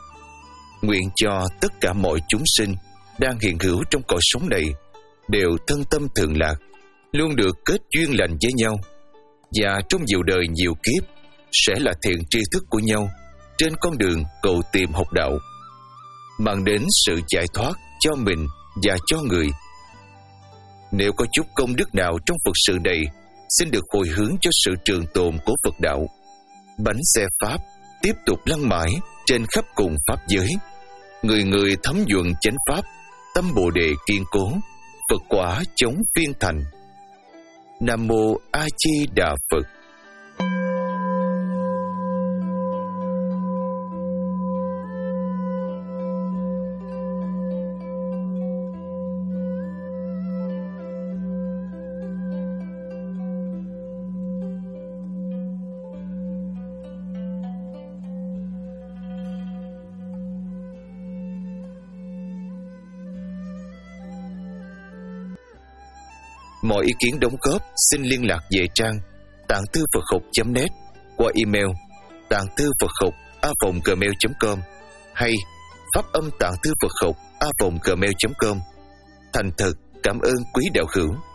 Nguyện cho tất cả mọi chúng sinh đang hiện hữu trong cõi sống này đều thân tâm thượng lạc, luôn được kết duyên lành với nhau, và trong nhiều đời nhiều kiếp sẽ là thiện tri thức của nhau trên con đường cầu tìm học đạo, mang đến sự giải thoát cho mình và cho người. Nếu có chút công đức nào trong Phật sự này, xin được hồi hướng cho sự trường tồn của Phật đạo. Bánh xe Pháp tiếp tục lăn mãi trên khắp cùng pháp giới. Người người thấm nhuận chánh pháp, tâm Bồ đề kiên cố, Phật quả chống phiên thành. Nam mô A Di Đà Phật. Mọi ý kiến đóng góp xin liên lạc về trang tạng thư Phật học chấm net qua email tạng thư Phật học a vòng gmail chấm com hay pháp âm tạng thư Phật học a vòng gmail chấm com. Thành thật cảm ơn quý đạo hữu.